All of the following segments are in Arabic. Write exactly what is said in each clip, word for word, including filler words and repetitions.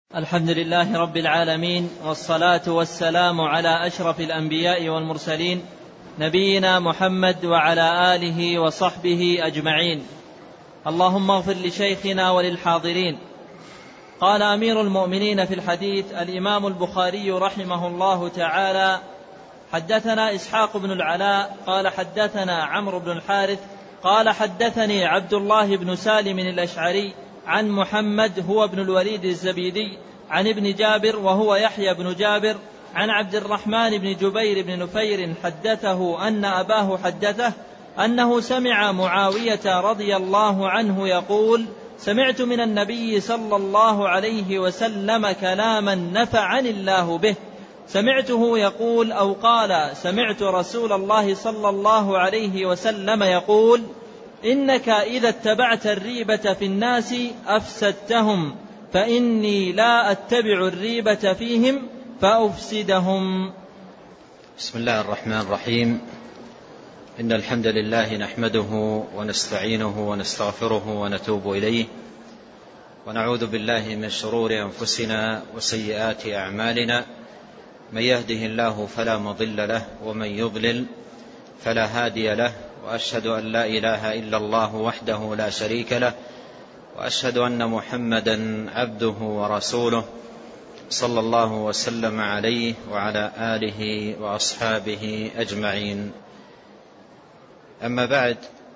الحمد لله رب العالمين، والصلاة والسلام على أشرف الأنبياء والمرسلين نبينا محمد وعلى آله وصحبه أجمعين. اللهم اغفر لشيخنا وللحاضرين. قال أمير المؤمنين في الحديث الإمام البخاري رحمه الله تعالى: حدثنا إسحاق بن العلاء قال حدثنا عمرو بن الحارث قال حدثني عبد الله بن سالم الأشعري عن محمد هو ابن الوليد الزبيدي عن ابن جابر وهو يحيى بن جابر عن عبد الرحمن بن جبير بن نفير حدثه أن أباه حدثه أنه سمع معاوية رضي الله عنه يقول: سمعت من النبي صلى الله عليه وسلم كلاما نفعني الله به، سمعته يقول أو قال سمعت رسول الله صلى الله عليه وسلم يقول: إنك إذا اتبعت الريبة في الناس أفسدتهم، فإني لا أتبع الريبة فيهم فأفسدهم. بسم الله الرحمن الرحيم. إن الحمد لله نحمده ونستعينه ونستغفره ونتوب إليه، ونعوذ بالله من شرور أنفسنا وسيئات أعمالنا، من يهده الله فلا مضل له ومن يضلل فلا هادي له، وأشهد أن لا إله إلا الله وحده لا شريك له، وأشهد أن محمدا عبده ورسوله صلى الله وسلم عليه وعلى آله وأصحابه أجمعين. أما بعد،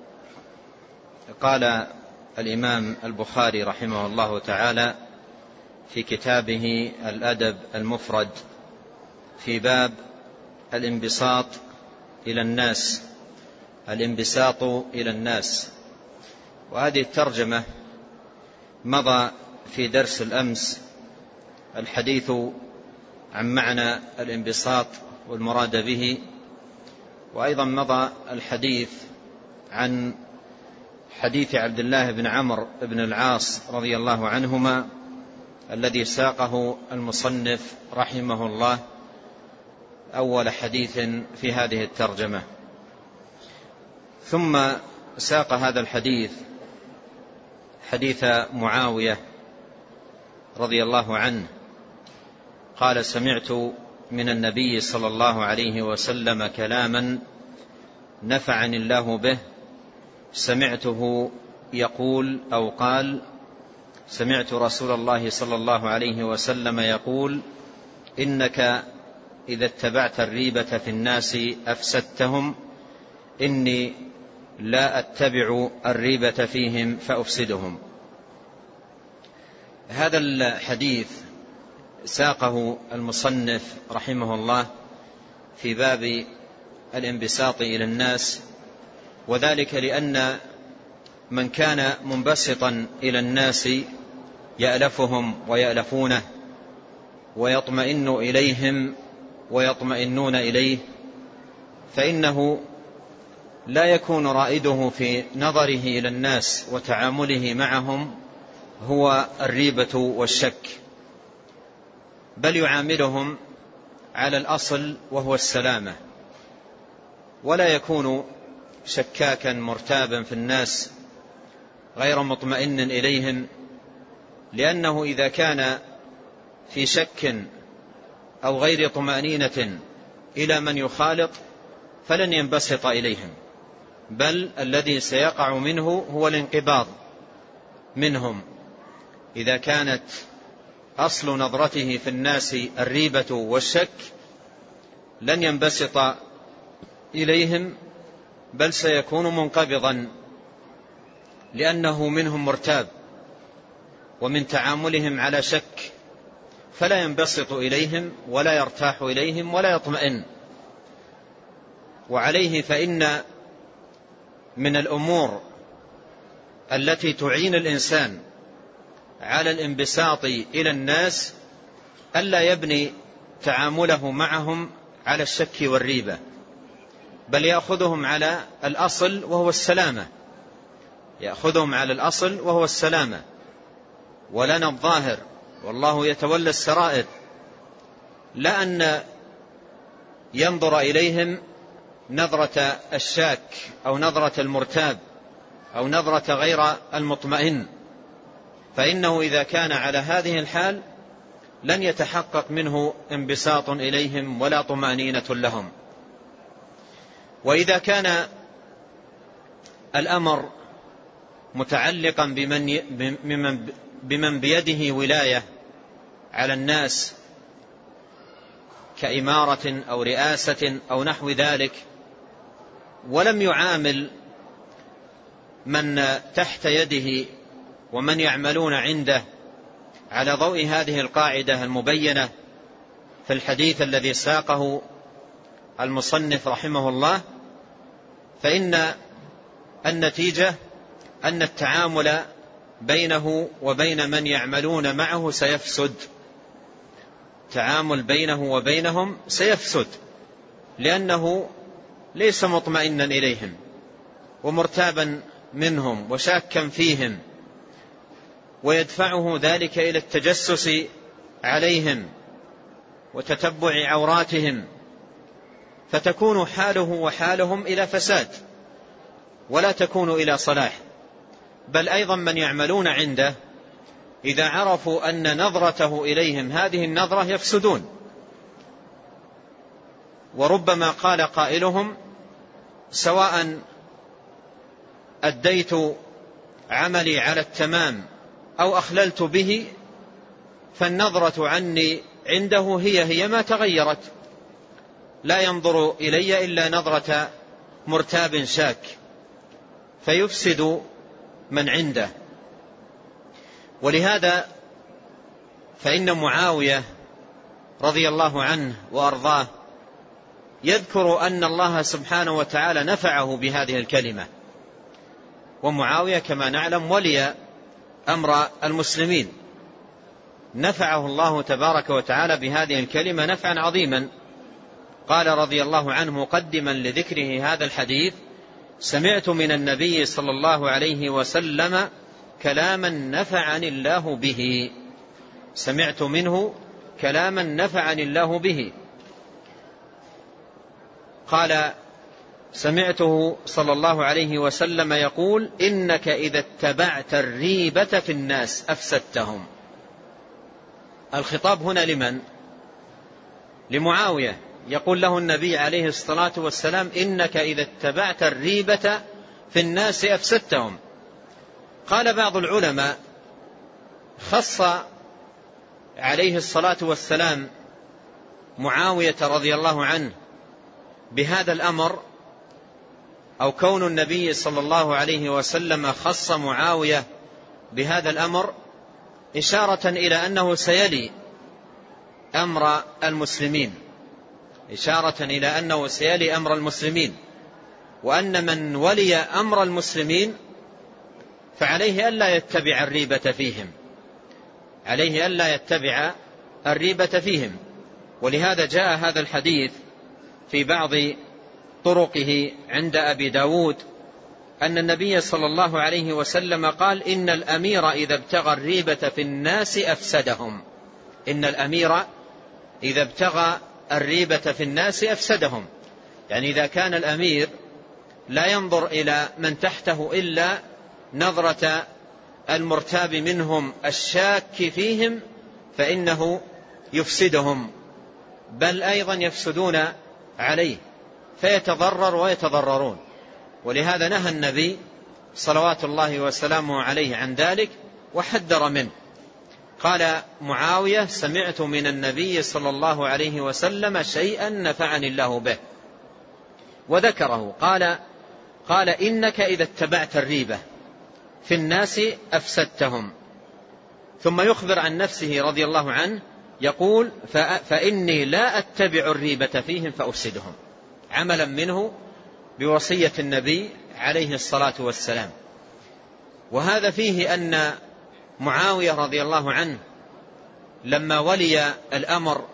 قال الإمام البخاري رحمه الله تعالى في كتابه الأدب المفرد في باب الانبساط إلى الناس الانبساط إلى الناس. وهذه الترجمة مضى في درس الأمس الحديث عن معنى الانبساط والمراد به، وأيضا مضى الحديث عن حديث عبد الله بن عمرو بن العاص رضي الله عنهما الذي ساقه المصنف رحمه الله أول حديث في هذه الترجمة. ثم ساق هذا الحديث حديث معاوية رضي الله عنه قال: سمعت من النبي صلى الله عليه وسلم كلاما نفعني الله به، سمعته يقول أو قال سمعت رسول الله صلى الله عليه وسلم يقول: إنك إذا اتبعت الريبة في الناس أفسدتهم، إني لا أتبع الريبة فيهم فأفسدهم. هذا الحديث ساقه المصنف رحمه الله في باب الانبساط إلى الناس، وذلك لأن من كان منبسطا إلى الناس يألفهم ويألفونه ويطمئن إليهم ويطمئنون إليه، فإنه لا يكون رائده في نظره إلى الناس وتعامله معهم هو الريبة والشك، بل يعاملهم على الأصل وهو السلامة، ولا يكون شكاكا مرتابا في الناس غير مطمئن إليهم، لأنه إذا كان في شك أو غير طمأنينة إلى من يخالط فلن ينبسط إليهم، بل الذي سيقع منه هو الانقباض منهم. إذا كانت أصل نظرته في الناس الريبة والشك لن ينبسط إليهم، بل سيكون منقبضا، لأنه منهم مرتاب ومن تعاملهم على شك، فلا ينبسط إليهم ولا يرتاح إليهم ولا يطمئن. وعليه فإن من الأمور التي تعين الإنسان على الانبساط إلى الناس ألا يبني تعامله معهم على الشك والريبة، بل يأخذهم على الأصل وهو السلامة، يأخذهم على الأصل وهو السلامة. ولنا الظاهر والله يتولى السرائر، لا أن ينظر إليهم نظرة الشاك أو نظرة المرتاب أو نظرة غير المطمئن، فإنه إذا كان على هذه الحال لن يتحقق منه انبساط إليهم ولا طمأنينة لهم. وإذا كان الأمر متعلقا بمن, بمن, بمن بيده ولاية على الناس كإمارة أو رئاسة أو نحو ذلك، ولم يعامل من تحت يده ومن يعملون عنده على ضوء هذه القاعدة المبينة في الحديث الذي ساقه المصنف رحمه الله، فإن النتيجة أن التعامل بينه وبين من يعملون معه سيفسد. التعامل بينه وبينهم سيفسد، لأنه ليس مطمئنا إليهم ومرتابا منهم وشاكا فيهم، ويدفعه ذلك إلى التجسس عليهم وتتبع عوراتهم، فتكون حاله وحالهم إلى فساد ولا تكون إلى صلاح. بل أيضا من يعملون عنده إذا عرفوا أن نظرته إليهم هذه النظرة يفسدون، وربما قال قائلهم: سواء أديت عملي على التمام أو أخللت به، فالنظرة عني عنده هي هي ما تغيرت، لا ينظر إلي إلا نظرة مرتاب شاك، فيفسد من عنده. ولهذا فإن معاوية رضي الله عنه وأرضاه يذكر أن الله سبحانه وتعالى نفعه بهذه الكلمة، ومعاوية كما نعلم ولي أمر المسلمين، نفعه الله تبارك وتعالى بهذه الكلمة نفعا عظيما. قال رضي الله عنه مقدما لذكره هذا الحديث: سمعت من النبي صلى الله عليه وسلم كلاما نفعني الله به. سمعت منه كلاما نفعني الله به. قال: سمعته صلى الله عليه وسلم يقول: إنك إذا اتبعت الريبة في الناس أفسدتهم. الخطاب هنا لمن؟ لمعاوية. يقول له النبي عليه الصلاة والسلام: إنك إذا اتبعت الريبة في الناس أفسدتهم. قال بعض العلماء: خص عليه الصلاة والسلام معاوية رضي الله عنه بهذا الأمر، أو كون النبي صلى الله عليه وسلم خص معاوية بهذا الأمر إشارة إلى أنه سيلي أمر المسلمين، إشارة إلى أنه سيلي أمر المسلمين، وأن من ولي أمر المسلمين فعليه ألا يتبع الريبة فيهم، عليه ألا يتبع الريبة فيهم. ولهذا جاء هذا الحديث في بعض طرقه عند أبي داود أن النبي صلى الله عليه وسلم قال: إن الأمير إذا ابتغى الريبة في الناس أفسدهم. إن الأمير إذا ابتغى الريبة في الناس أفسدهم، يعني إذا كان الأمير لا ينظر إلى من تحته إلا نظرة المرتاب منهم الشاك فيهم فإنه يفسدهم، بل أيضا يفسدون عليه فيتضرر ويتضررون. ولهذا نهى النبي صلوات الله وسلامه عليه عن ذلك وحذر منه. قال معاوية: سمعت من النبي صلى الله عليه وسلم شيئا نفعني الله به، وذكره. قال قال إنك إذا اتبعت الريبة في الناس أفسدتهم. ثم يخبر عن نفسه رضي الله عنه يقول: فإني لا أتبع الريبة فيهم فأفسدهم، عملا منه بوصية النبي عليه الصلاة والسلام. وهذا فيه أن معاوية رضي الله عنه لما ولي الأمر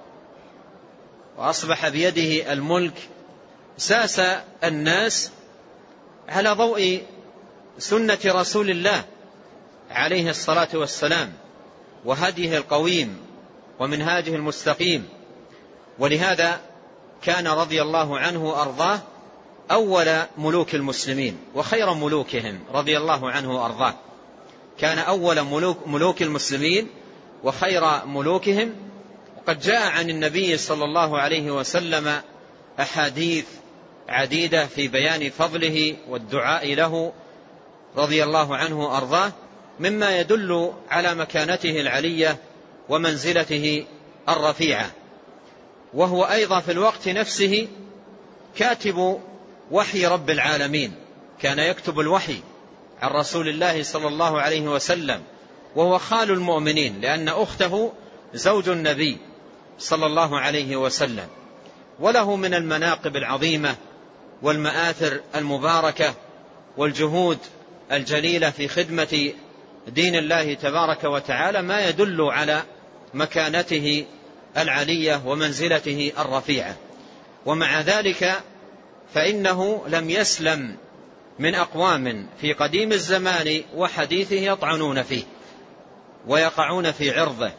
وأصبح بيده الملك ساس الناس على ضوء سنة رسول الله عليه الصلاة والسلام وهديه القويم ومنهاجه المستقيم. ولهذا كان رضي الله عنه وأرضاه أول ملوك المسلمين وخير ملوكهم رضي الله عنه وأرضاه. كان أول ملوك, ملوك المسلمين وخير ملوكهم وقد جاء عن النبي صلى الله عليه وسلم أحاديث عديدة في بيان فضله والدعاء له رضي الله عنه وأرضاه، مما يدل على مكانته العلية ومنزلته الرفيعة. وهو أيضا في الوقت نفسه كاتب وحي رب العالمين، كان يكتب الوحي عن رسول الله صلى الله عليه وسلم، وهو خال المؤمنين لأن أخته زوج النبي صلى الله عليه وسلم. وله من المناقب العظيمة والمآثر المباركة والجهود الجليلة في خدمة دين الله تبارك وتعالى ما يدل على مكانته العلية ومنزلته الرفيعة. ومع ذلك فإنه لم يسلم من أقوام في قديم الزمان وحديثه يطعنون فيه ويقعون في عرضه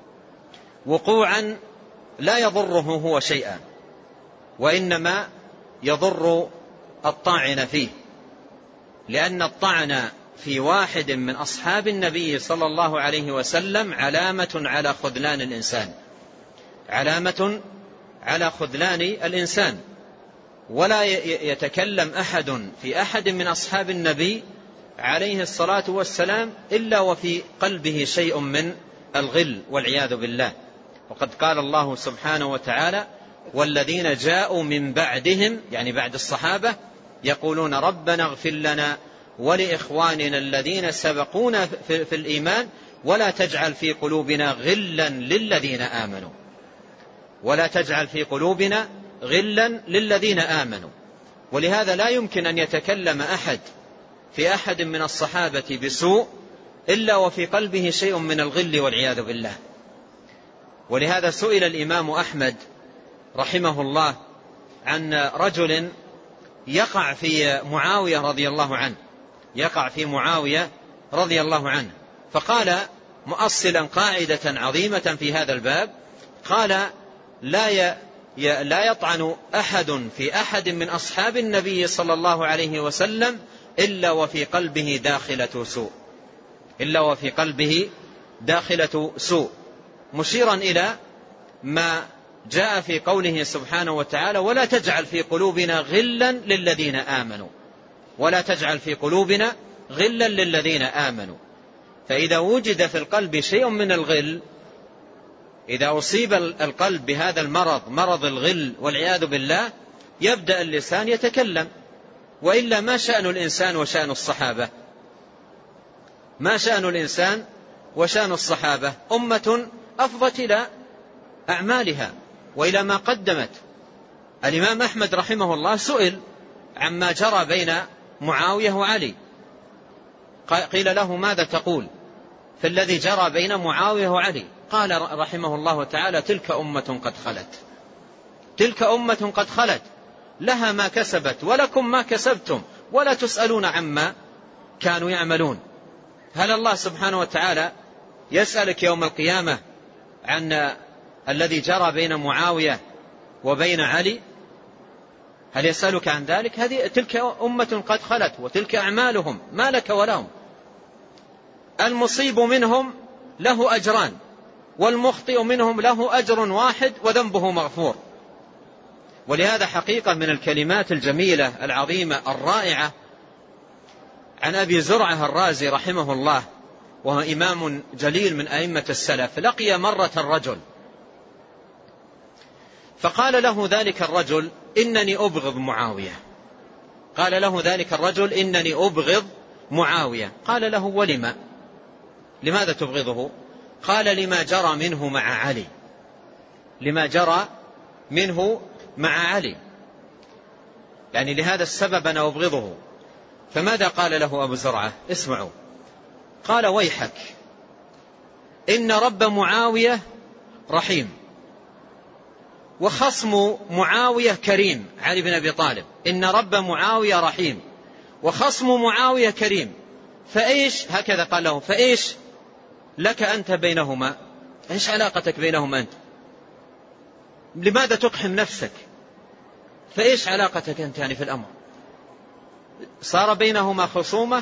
وقوعا لا يضره هو شيئا، وإنما يضر الطاعن فيه، لأن الطعن في واحد من أصحاب النبي صلى الله عليه وسلم علامة على خذلان الإنسان، علامة على خذلان الإنسان. ولا يتكلم أحد في أحد من أصحاب النبي عليه الصلاة والسلام إلا وفي قلبه شيء من الغل والعياذ بالله. وقد قال الله سبحانه وتعالى: والذين جاءوا من بعدهم، يعني بعد الصحابة، يقولون ربنا اغفر لنا ولإخواننا الذين سبقونا في الإيمان ولا تجعل في قلوبنا غلا للذين آمنوا، ولا تجعل في قلوبنا غلا للذين آمنوا. ولهذا لا يمكن أن يتكلم أحد في أحد من الصحابة بسوء إلا وفي قلبه شيء من الغل والعياذ بالله. ولهذا سئل الإمام أحمد رحمه الله عن رجل يقع في معاوية رضي الله عنه، يقع في معاوية رضي الله عنه، فقال مؤصلا قاعدة عظيمة في هذا الباب، قال: لا ي... لا يطعن أحد في أحد من أصحاب النبي صلى الله عليه وسلم إلا وفي قلبه داخلة سوء، إلا وفي قلبه داخلة سوء، مشيرا إلى ما جاء في قوله سبحانه وتعالى: ولا تجعل في قلوبنا غلا للذين آمنوا، ولا تجعل في قلوبنا غلا للذين آمنوا. فإذا وجد في القلب شيء من الغل، إذا أصيب القلب بهذا المرض، مرض الغل والعياذ بالله، يبدأ اللسان يتكلم. وإلا ما شأن الإنسان وشأن الصحابة؟ ما شأن الإنسان وشأن الصحابة؟ أمة أفضت إلى أعمالها وإلى ما قدمت. الإمام أحمد رحمه الله سئل عما جرى بين معاوية وعلي، قيل له: ماذا تقول في الذي جرى بين معاوية وعلي؟ قال رحمه الله تعالى: تلك أمة قد خلت، تلك أمة قد خلت، لها ما كسبت ولكم ما كسبتم ولا تسألون عما كانوا يعملون. هل الله سبحانه وتعالى يسألك يوم القيامة عن الذي جرى بين معاوية وبين علي؟ هل يسألك عن ذلك؟ هذه تلك أمة قد خلت وتلك أعمالهم، ما لك ولهم. المصيب منهم له أجران والمخطئ منهم له أجر واحد وذنبه مغفور. ولهذا حقيقة من الكلمات الجميلة العظيمة الرائعة عن أبي زرعة الرازي رحمه الله، وهو إمام جليل من أئمة السلف، لقي مرة الرجل فقال له ذلك الرجل: إنني أبغض معاوية. قال له ذلك الرجل: إنني أبغض معاوية. قال له: ولما؟ لماذا تبغضه؟ قال: لما جرى منه مع علي، لما جرى منه مع علي، يعني لهذا السبب أنا أبغضه. فماذا قال له أبو زرعة؟ اسمعوا. قال: ويحك، إن رب معاوية رحيم، وخصم معاوية كريم، علي بن أبي طالب، إن رب معاوية رحيم وخصم معاوية كريم، فإيش، هكذا قال له، فإيش لك أنت بينهما؟ إيش علاقتك بينهما أنت؟ لماذا تقحم نفسك؟ فإيش علاقتك أنت يعني في الأمر؟ صار بينهما خصومة،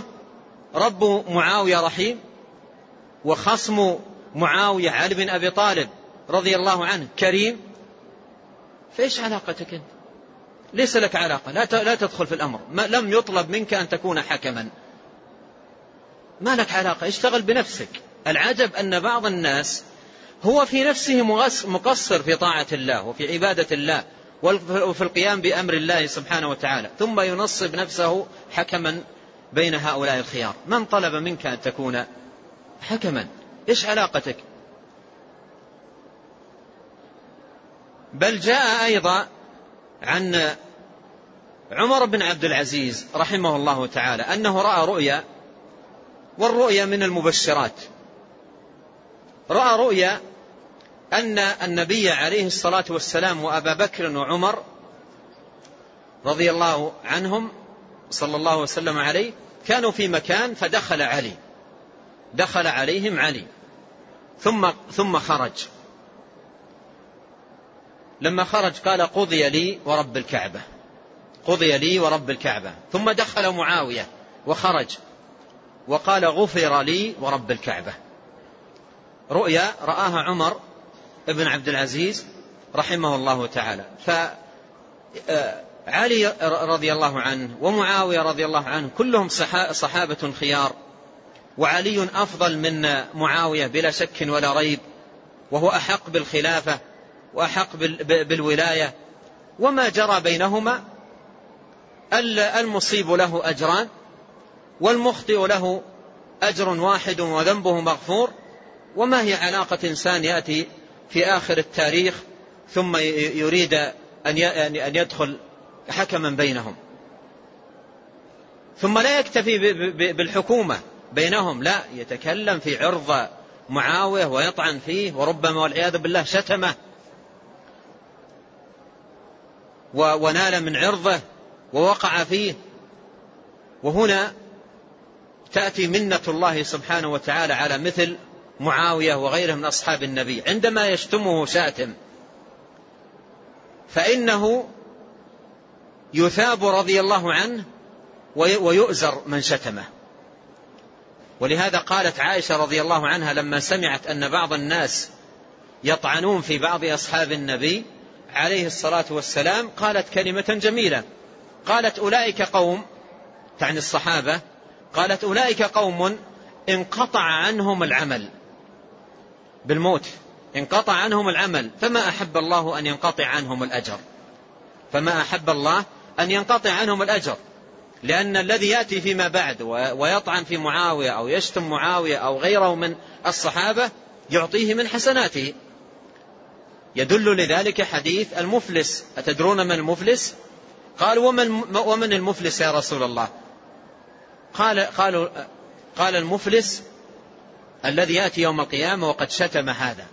رب معاوية رحيم وخصم معاوية علي بن أبي طالب رضي الله عنه كريم، فإيش علاقتك أنت؟ ليس لك علاقة، لا لا تدخل في الأمر، ما لم يطلب منك أن تكون حكما، ما لك علاقة، اشتغل بنفسك. العجب أن بعض الناس هو في نفسه مقصر في طاعة الله وفي عبادة الله وفي القيام بأمر الله سبحانه وتعالى، ثم ينصب نفسه حكما بين هؤلاء الخيار. من طلب منك أن تكون حكما؟ إيش علاقتك؟ بل جاء أيضا عن عمر بن عبد العزيز رحمه الله تعالى أنه رأى رؤيا، والرؤيا من المبشرات. رأى رؤيا أن النبي عليه الصلاة والسلام وأبا بكر وعمر رضي الله عنهم صلى الله وسلم عليه كانوا في مكان، فدخل علي، دخل عليهم علي ثم ثم خرج. لما خرج قال: قضي لي ورب الكعبة، قضي لي ورب الكعبة. ثم دخل معاوية وخرج وقال: غفر لي ورب الكعبة. رؤيا رآها عمر بن عبد العزيز رحمه الله تعالى. فعلي رضي الله عنه ومعاوية رضي الله عنه كلهم صحابة خيار، وعلي أفضل من معاوية بلا شك ولا ريب، وهو أحق بالخلافة وأحق بالولاية. وما جرى بينهما المصيب له أجران والمخطئ له أجر واحد وذنبه مغفور. وما هي علاقة إنسان يأتي في آخر التاريخ ثم يريد أن يدخل حكما بينهم، ثم لا يكتفي بالحكومة بينهم، لا، يتكلم في عرض معاوية ويطعن فيه، وربما والعياذ بالله شتمه ونال من عرضه ووقع فيه. وهنا تأتي منة الله سبحانه وتعالى على مثل معاوية وغيره من أصحاب النبي، عندما يشتمه شاتم فإنه يثاب رضي الله عنه ويؤزر من شتمه. ولهذا قالت عائشة رضي الله عنها لما سمعت أن بعض الناس يطعنون في بعض أصحاب النبي عليه الصلاة والسلام، قالت كلمة جميلة، قالت: أولئك قوم، تعني الصحابة، قالت: أولئك قوم انقطع عنهم العمل بالموت، انقطع عنهم العمل، فما أحب الله أن ينقطع عنهم الأجر، فما أحب الله أن ينقطع عنهم الأجر. لأن الذي يأتي فيما بعد ويطعن في معاوية أو يشتم معاوية أو غيره من الصحابة يعطيه من حسناته. يدل لذلك حديث المفلس. أتدرون من المفلس؟ قالوا: ومن, ومن المفلس يا رسول الله؟ قال, قالوا قال: المفلس الذي يأتي يوم القيامة وقد شتم هذا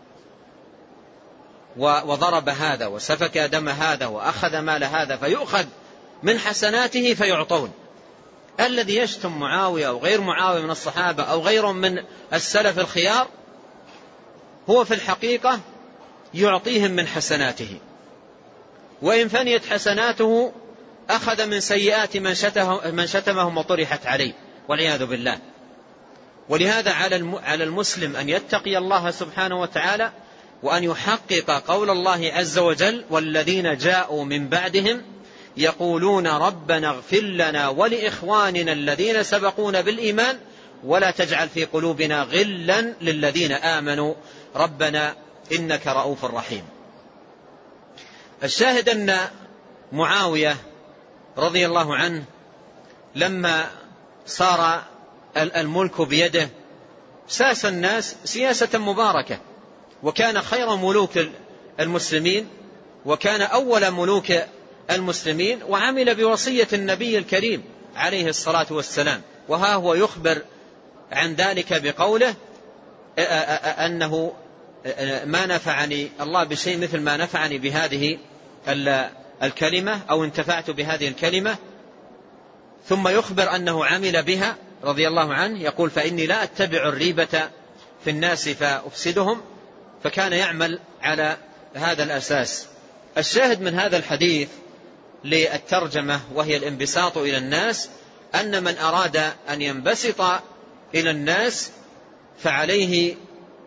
وضرب هذا وسفك دم هذا وأخذ مال هذا، فيؤخذ من حسناته فيعطون. الذي يشتم معاوية أو غير معاوية من الصحابة أو غيرهم من السلف الخيار هو في الحقيقة يعطيهم من حسناته، وإن فنيت حسناته أخذ من سيئات من شتمهم وطرحت عليه والعياذ بالله. ولهذا على المسلم أن يتقي الله سبحانه وتعالى وأن يحقق قول الله عز وجل: والذين جاءوا من بعدهم يقولون ربنا اغفر لنا ولإخواننا الذين سبقونا بالإيمان ولا تجعل في قلوبنا غلا للذين آمنوا ربنا إنك رؤوف رحيم. الشاهد أن معاوية رضي الله عنه لما صار الملك بيده ساس الناس سياسة مباركة، وكان خير ملوك المسلمين وكان أول ملوك المسلمين، وعمل بوصية النبي الكريم عليه الصلاة والسلام. وها هو يخبر عن ذلك بقوله أنه ما نفعني الله بشيء مثل ما نفعني بهذه الكلمة أو انتفعت بهذه الكلمة. ثم يخبر أنه عمل بها رضي الله عنه، يقول: فإني لا أتبع الريبة في الناس فأفسدهم. فكان يعمل على هذا الأساس. الشاهد من هذا الحديث للترجمة وهي الانبساط إلى الناس، أن من أراد أن ينبسط إلى الناس فعليه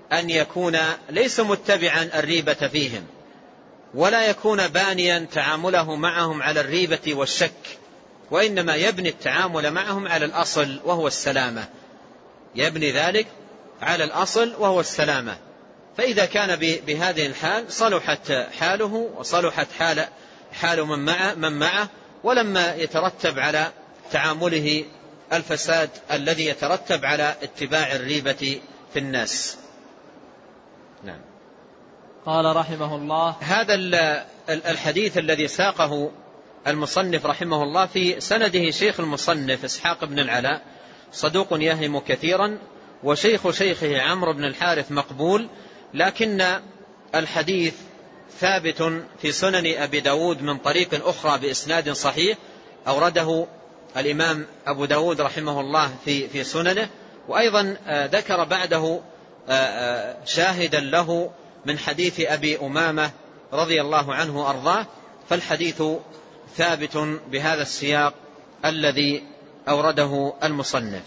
أن يكون ليس متبعا الريبة فيهم، ولا يكون بانيا تعامله معهم على الريبة والشك، وإنما يبني التعامل معهم على الأصل وهو السلامة، يبني ذلك على الأصل وهو السلامة. فإذا كان بهذه الحال صلحت حاله وصلحت حال حال من معه, من معه ولما يترتب على تعامله الفساد الذي يترتب على اتباع الريبة في الناس. نعم. قال رحمه الله: هذا الحديث الذي ساقه المصنف رحمه الله في سنده شيخ المصنف إسحاق بن العلاء صدوق يهم كثيرا، وشيخ شيخه عمرو بن الحارث مقبول، لكن الحديث ثابت في سنن أبي داود من طريق أخرى بإسناد صحيح أورده الإمام أبو داود رحمه الله في في سننه، وأيضا ذكر بعده شاهدا له من حديث أبي أمامة رضي الله عنه وأرضاه، فالحديث ثابت بهذا السياق الذي أورده المصنف.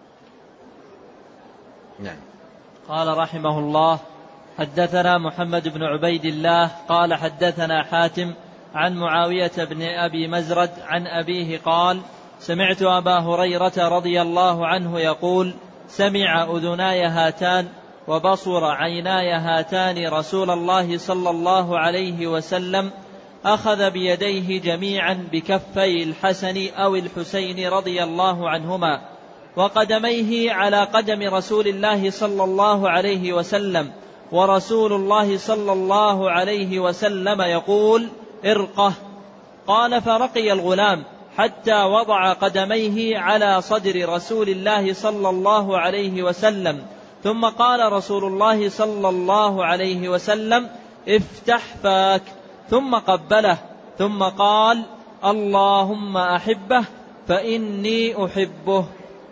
نعم. قال رحمه الله: حدثنا محمد بن عبيد الله قال حدثنا حاتم عن معاوية بن أبي مزرد عن أبيه قال: سمعت أبا هريرة رضي الله عنه يقول: سمع أذناي هاتان وبصر عيناي هاتان رسول الله صلى الله عليه وسلم أخذ بيديه جميعا بكفي الحسن أو الحسين رضي الله عنهما، وقدميه على قدم رسول الله صلى الله عليه وسلم، ورسول الله صلى الله عليه وسلم يقول: ارقه. قال: فرقي الغلام حتى وضع قدميه على صدر رسول الله صلى الله عليه وسلم، ثم قال رسول الله صلى الله عليه وسلم: افتح فاك، ثم قبله، ثم قال: اللهم أحبه فإني أحبه.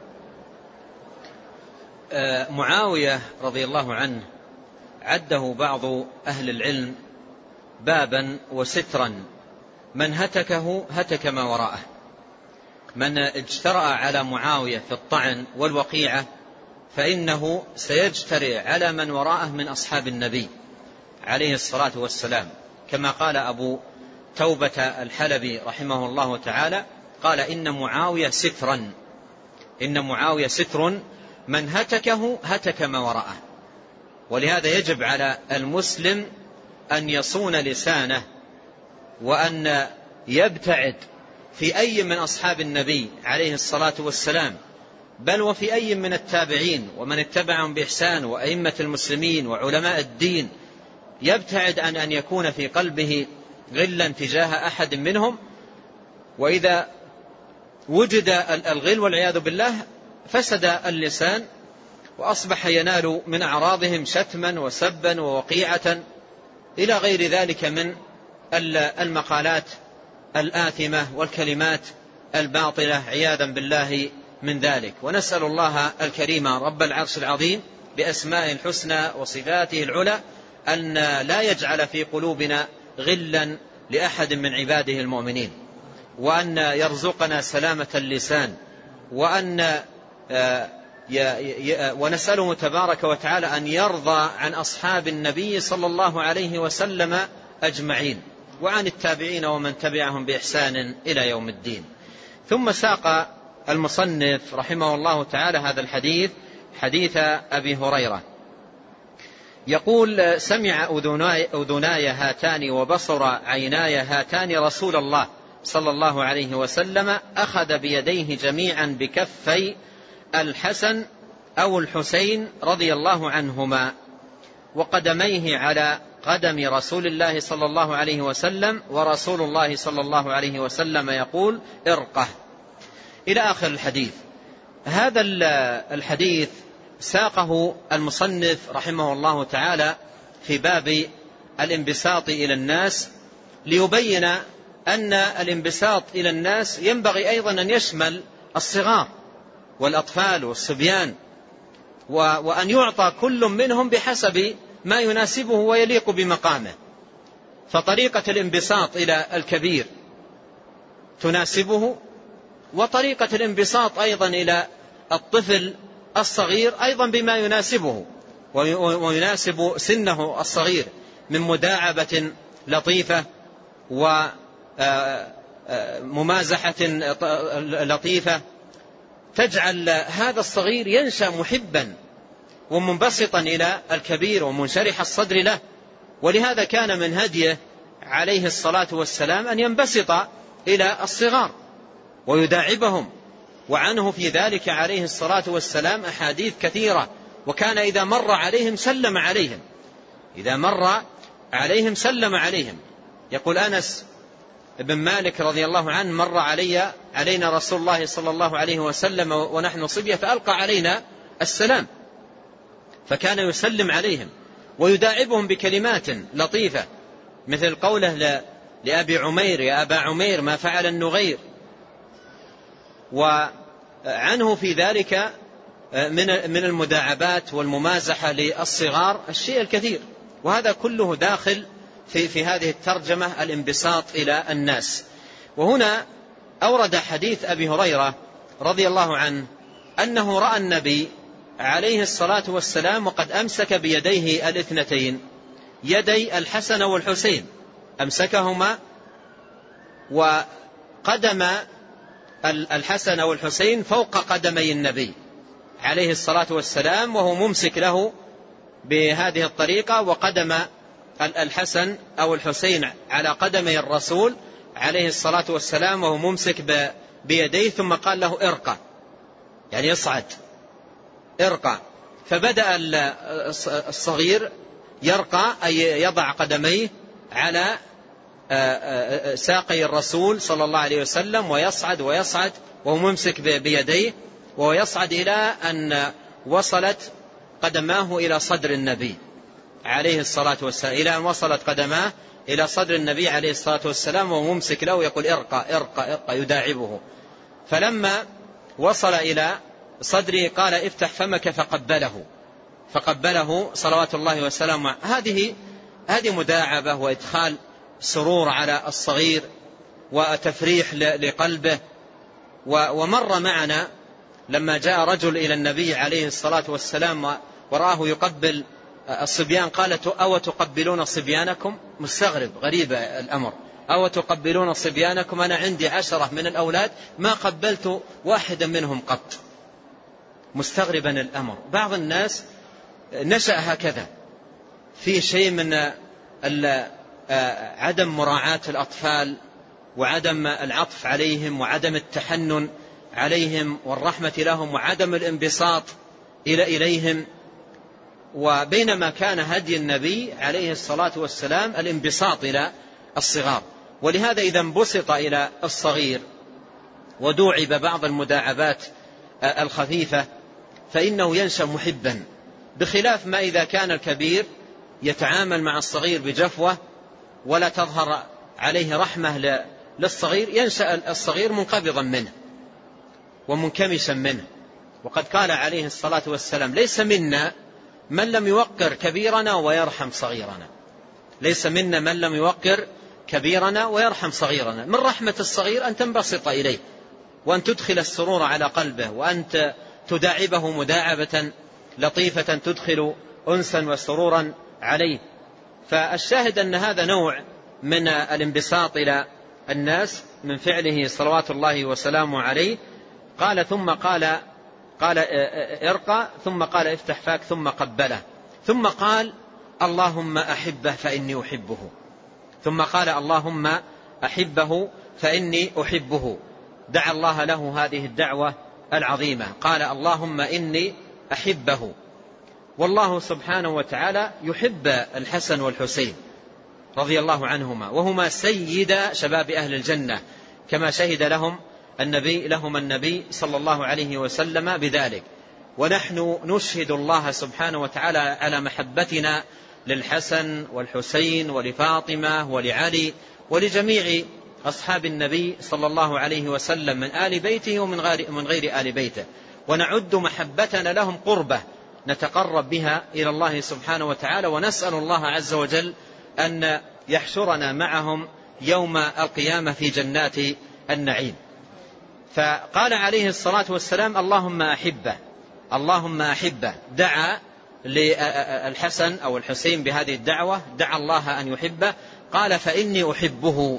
معاوية رضي الله عنه عده بعض أهل العلم بابا وسترا، من هتكه هتك ما وراءه، من اجترأ على معاوية في الطعن والوقيعة فإنه سيجترئ على من وراءه من أصحاب النبي عليه الصلاة والسلام، كما قال أبو توبة الحلبي رحمه الله تعالى، قال: إن معاوية سترا، إن معاوية ستر، من هتكه هتك ما وراءه. ولهذا يجب على المسلم أن يصون لسانه، وأن يبتعد في أي من أصحاب النبي عليه الصلاة والسلام، بل وفي أي من التابعين ومن اتبعهم بإحسان وأئمة المسلمين وعلماء الدين، يبتعد عن أن يكون في قلبه غلا تجاه أحد منهم. وإذا وجد الغل والعياذ بالله فسد اللسان، وأصبح ينال من أعراضهم شتما وسبا ووقيعة إلى غير ذلك من المقالات الآثمة والكلمات الباطلة عياذا بالله من ذلك. ونسأل الله الكريم رب العرش العظيم بأسماء الحسنى وصفاته العلى أن لا يجعل في قلوبنا غلا لأحد من عباده المؤمنين، وأن يرزقنا سلامة اللسان، وأن ونسأله تبارك وتعالى أن يرضى عن أصحاب النبي صلى الله عليه وسلم أجمعين، وعن التابعين ومن تبعهم بإحسان إلى يوم الدين. ثم ساق المصنف رحمه الله تعالى هذا الحديث، حديث أبي هريرة، يقول: سمع أذناي, أذناي هاتان وبصر عيناي هاتان رسول الله صلى الله عليه وسلم أخذ بيديه جميعا بكفي الحسن أو الحسين رضي الله عنهما، وقدميه على قدم رسول الله صلى الله عليه وسلم، ورسول الله صلى الله عليه وسلم يقول: ارقه، إلى آخر الحديث. هذا الحديث ساقه المصنف رحمه الله تعالى في باب الانبساط إلى الناس، ليبين أن الانبساط إلى الناس ينبغي أيضا أن يشمل الصغار والأطفال والصبيان، وأن يعطى كل منهم بحسب ما يناسبه ويليق بمقامه. فطريقة الانبساط إلى الكبير تناسبه، وطريقة الانبساط أيضا إلى الطفل الصغير أيضا بما يناسبه. ويناسب سنه الصغير من مداعبة لطيفة وممازحة لطيفة تجعل هذا الصغير ينشأ محبا ومنبسطا إلى الكبير ومنشرح الصدر له. ولهذا كان من هديه عليه الصلاة والسلام أن ينبسط إلى الصغار ويداعبهم، وعنه في ذلك عليه الصلاة والسلام أحاديث كثيرة. وكان إذا مر عليهم سلم عليهم، إذا مر عليهم سلم عليهم. يقول أنس بن مالك رضي الله عنه: مر علي علينا رسول الله صلى الله عليه وسلم ونحن صبية فألقى علينا السلام، فكان يسلم عليهم ويداعبهم بكلمات لطيفة، مثل قوله لأبي عمير: يا أبا عمير ما فعل النغير. وعنه في ذلك من المداعبات والممازحة للصغار الشيء الكثير. وهذا كله داخل في, في هذه الترجمة الانبساط إلى الناس. وهنا أورد حديث أبي هريرة رضي الله عنه أنه رأى النبي عليه الصلاة والسلام وقد أمسك بيديه الاثنتين، يدي الحسن والحسين، أمسكهما وقدم الحسن والحسين فوق قدمي النبي عليه الصلاة والسلام، وهو ممسك له بهذه الطريقة، وقدم الحسن أو الحسين على قدمي الرسول عليه الصلاة والسلام وهو ممسك بيديه، ثم قال له: ارقى، يعني اصعد، ارقى. فبدأ الصغير يرقى، أي يضع قدميه على ساقي الرسول صلى الله عليه وسلم ويصعد ويصعد وهو ممسك بيديه، ويصعد إلى أن وصلت قدماه إلى صدر النبي عليه الصلاة والسلام، إلى أن وصلت قدماه إلى صدر النبي عليه الصلاة والسلام وهو ممسك له يقول: ارقى ارقى ارقى، يداعبه. فلما وصل إلى صدره قال: افتح فمك، فقبله فقبله صلوات الله وسلامه. هذه هذه مداعبة وإدخال سرور على الصغير وتفريح لقلبه. ومر معنا لما جاء رجل إلى النبي عليه الصلاة والسلام ورآه يقبل الصبيان، قالت: أو تقبلون صبيانكم؟ مستغرب، غريب الأمر، أو تقبلون صبيانكم؟ أنا عندي عشرة من الأولاد ما قبلت واحدا منهم قط. مستغربا الأمر. بعض الناس نشأ هكذا، في شيء من عدم مراعاة الأطفال وعدم العطف عليهم وعدم التحنن عليهم والرحمة لهم وعدم الانبساط إلى إليهم. وبينما كان هدي النبي عليه الصلاة والسلام الانبساط إلى الصغار. ولهذا إذا انبسط إلى الصغير ودوعب بعض المداعبات الخفيفة فإنه ينشأ محبا، بخلاف ما إذا كان الكبير يتعامل مع الصغير بجفوة ولا تظهر عليه رحمة للصغير، ينشأ الصغير منقبضا منه ومنكمشا منه. وقد قال عليه الصلاة والسلام: ليس منا من لم يوقر كبيرنا ويرحم صغيرنا. ليس منا من لم يوقر كبيرنا ويرحم صغيرنا. من رحمة الصغير أن تنبسط إليه وأن تدخل السرور على قلبه وأن تداعبه مداعبة لطيفة تدخل أنسا وسرورا عليه. فالشاهد أن هذا نوع من الانبساط إلى الناس من فعله صلوات الله وسلامه عليه. قال ثم قال قال ارقى، ثم قال افتح فاك، ثم قبله، ثم قال: اللهم أحبه فإني أحبه. ثم قال: اللهم أحبه فإني أحبه. دعا الله له هذه الدعوة العظيمة، قال: اللهم إني أحبه. والله سبحانه وتعالى يحب الحسن والحسين رضي الله عنهما، وهما سيد شباب أهل الجنة، كما شهد لهم النبي لهم النبي صلى الله عليه وسلم بذلك. ونحن نشهد الله سبحانه وتعالى على محبتنا للحسن والحسين ولفاطمة ولعلي ولجميع أصحاب النبي صلى الله عليه وسلم من آل بيته ومن غير من غير آل بيته، ونعد محبتنا لهم قربة نتقرب بها إلى الله سبحانه وتعالى، ونسأل الله عز وجل أن يحشرنا معهم يوم القيامة في جنات النعيم. فقال عليه الصلاة والسلام: اللهم أحبه، اللهم أحبه. دعا للحسن أو الحسين بهذه الدعوة دعا الله أن يحبه، قال فإني أحبه.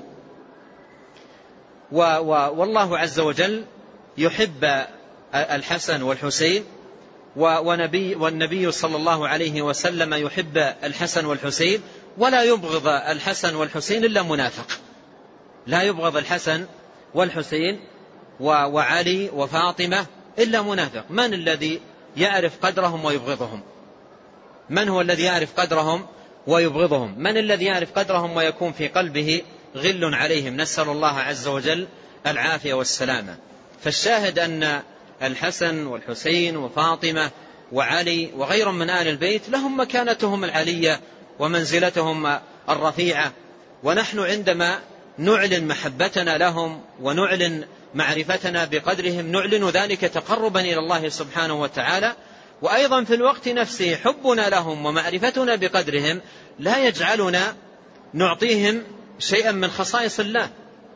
والله عز وجل يحب الحسن والحسين، ونبي والنبي صلى الله عليه وسلم يحب الحسن والحسين، ولا يبغض الحسن والحسين إلا منافق. لا يبغض الحسن والحسين وعلي وفاطمة إلا منافق. من الذي يعرف قدرهم ويبغضهم؟ من هو الذي يعرف قدرهم ويبغضهم؟ من الذي يعرف قدرهم ويكون في قلبه غل عليهم؟ نسأل الله عز وجل العافية والسلامة. فالشاهد أن الحسن والحسين وفاطمة وعلي وغيرهم من آل البيت لهم مكانتهم العلية ومنزلتهم الرفيعة، ونحن عندما نعلن محبتنا لهم ونعلن معرفتنا بقدرهم نعلن ذلك تقربا إلى الله سبحانه وتعالى. وأيضا في الوقت نفسه حبنا لهم ومعرفتنا بقدرهم لا يجعلنا نعطيهم شيئا من خصائص الله،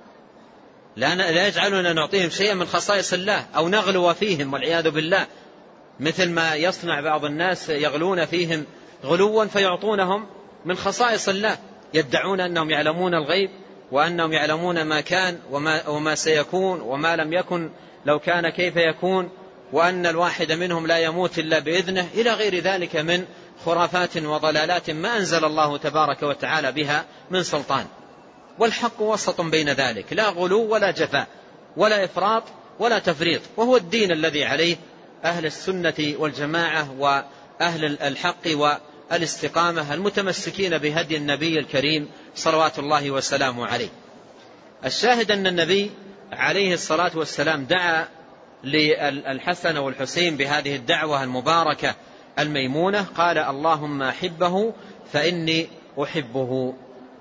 لا يجعلنا نعطيهم شيئا من خصائص الله أو نغلو فيهم والعياذ بالله، مثل ما يصنع بعض الناس يغلون فيهم غلوا فيعطونهم من خصائص الله، يدعون أنهم يعلمون الغيب وأنهم يعلمون ما كان وما, وما سيكون وما لم يكن لو كان كيف يكون، وأن الواحد منهم لا يموت إلا بإذنه، إلى غير ذلك من خرافات وضلالات ما أنزل الله تبارك وتعالى بها من سلطان. والحق وسط بين ذلك، لا غلو ولا جفاء ولا إفراط ولا تفريط، وهو الدين الذي عليه أهل السنة والجماعة وأهل الحق والاستقامة المتمسكين بهدي النبي الكريم صلوات الله وسلامه عليه. الشاهد أن النبي عليه الصلاة والسلام دعا للحسن والحسين بهذه الدعوة المباركة الميمونة، قال اللهم أحبه فإني أحبه.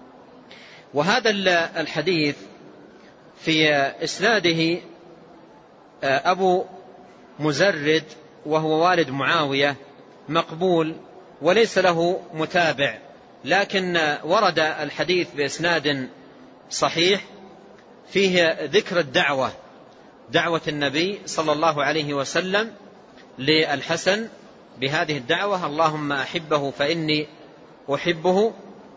وهذا الحديث في إسناده أبو مزرد وهو والد معاوية مقبول وليس له متابع، لكن ورد الحديث بإسناد صحيح فيه ذكر الدعوة، دعوة النبي صلى الله عليه وسلم للحسن بهذه الدعوة اللهم أحبه فإني أحبه.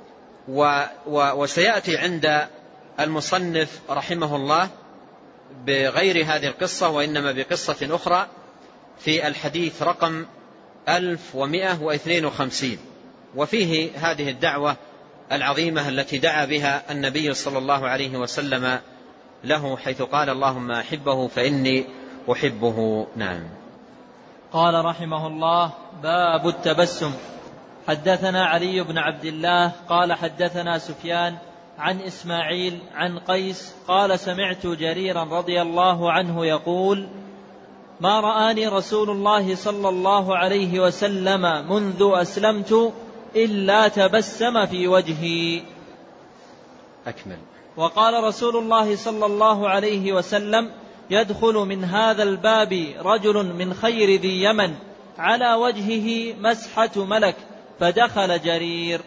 وسيأتي عند المصنف رحمه الله بغير هذه القصة وإنما بقصة أخرى في الحديث رقم ألف ومئة واثنين وخمسين، وفيه هذه الدعوة العظيمة التي دعا بها النبي صلى الله عليه وسلم له، حيث قال اللهم أحبه فإني أحبه. نعم. قال رحمه الله: باب التبسم. حدثنا علي بن عبد الله قال حدثنا سفيان عن إسماعيل عن قيس قال سمعت جريرا رضي الله عنه يقول: ما رآني رسول الله صلى الله عليه وسلم منذ أسلمت إلا تبسم في وجهي. أكمل. وقال رسول الله صلى الله عليه وسلم: يدخل من هذا الباب رجل من خير ذي يمن على وجهه مسحة ملك، فدخل جرير.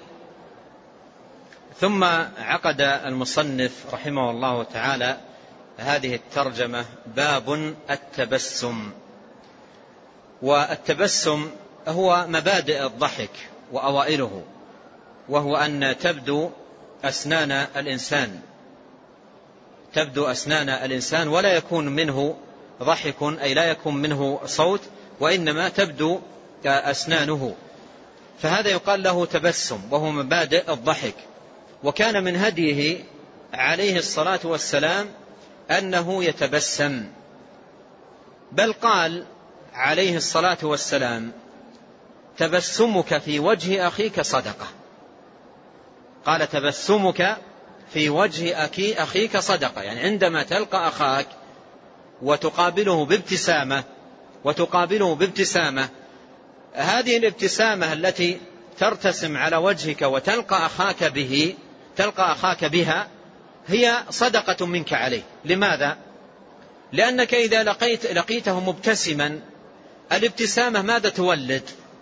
ثم عقد المصنف رحمه الله تعالى هذه الترجمة: باب التبسم. والتبسم هو مبادئ الضحك وأوائله، وهو أن تبدو أسنان الإنسان تبدو أسنان الإنسان ولا يكون منه ضحك، أي لا يكون منه صوت، وإنما تبدو أسنانه، فهذا يقال له تبسم، وهو مبادئ الضحك. وكان من هديه عليه الصلاة والسلام أنه يتبسم، بل قال عليه الصلاة والسلام: تبسمك في وجه أخيك صدقة. قال: تبسمك في وجه أخيك صدقة، يعني عندما تلقى أخاك وتقابله بابتسامة وتقابله بابتسامة هذه الابتسامة التي ترتسم على وجهك وتلقى أخاك به تلقى أخاك بها هي صدقة منك عليه. لماذا؟ لأنك إذا لقيت لقيته مبتسما، الابتسامة ماذا تولد؟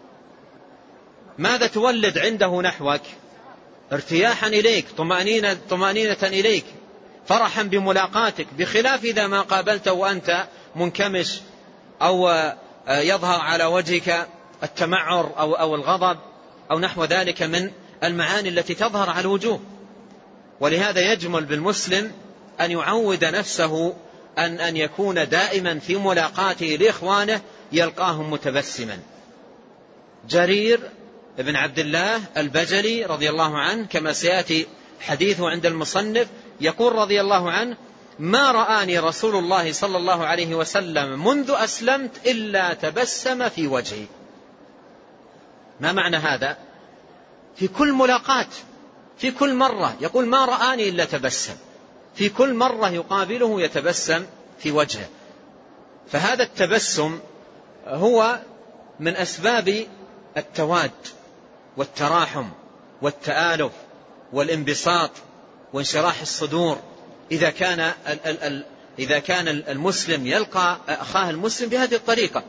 ماذا تولد عنده نحوك؟ ارتياحا إليك، طمأنينة, طمأنينة إليك، فرحا بملاقاتك، بخلاف إذا ما قابلته وأنت منكمش أو يظهر على وجهك التمعر أو, أو الغضب أو نحو ذلك من المعاني التي تظهر على الوجوه. ولهذا يجمل بالمسلم أن يعود نفسه أن, أن يكون دائما في ملاقاته لإخوانه يلقاهم متبسما. جرير بن عبد الله البجلي رضي الله عنه كما سيأتي حديثه عند المصنف يقول رضي الله عنه: ما رآني رسول الله صلى الله عليه وسلم منذ أسلمت إلا تبسم في وجهي. ما معنى هذا؟ في كل ملاقاة، في كل مرة يقول ما رآني إلا تبسم، في كل مرة يقابله يتبسم في وجهه. فهذا التبسم هو من أسباب التواد والتراحم والتآلف والانبساط وانشراح الصدور إذا كان إذا كان المسلم يلقى أخاه المسلم بهذه الطريقة.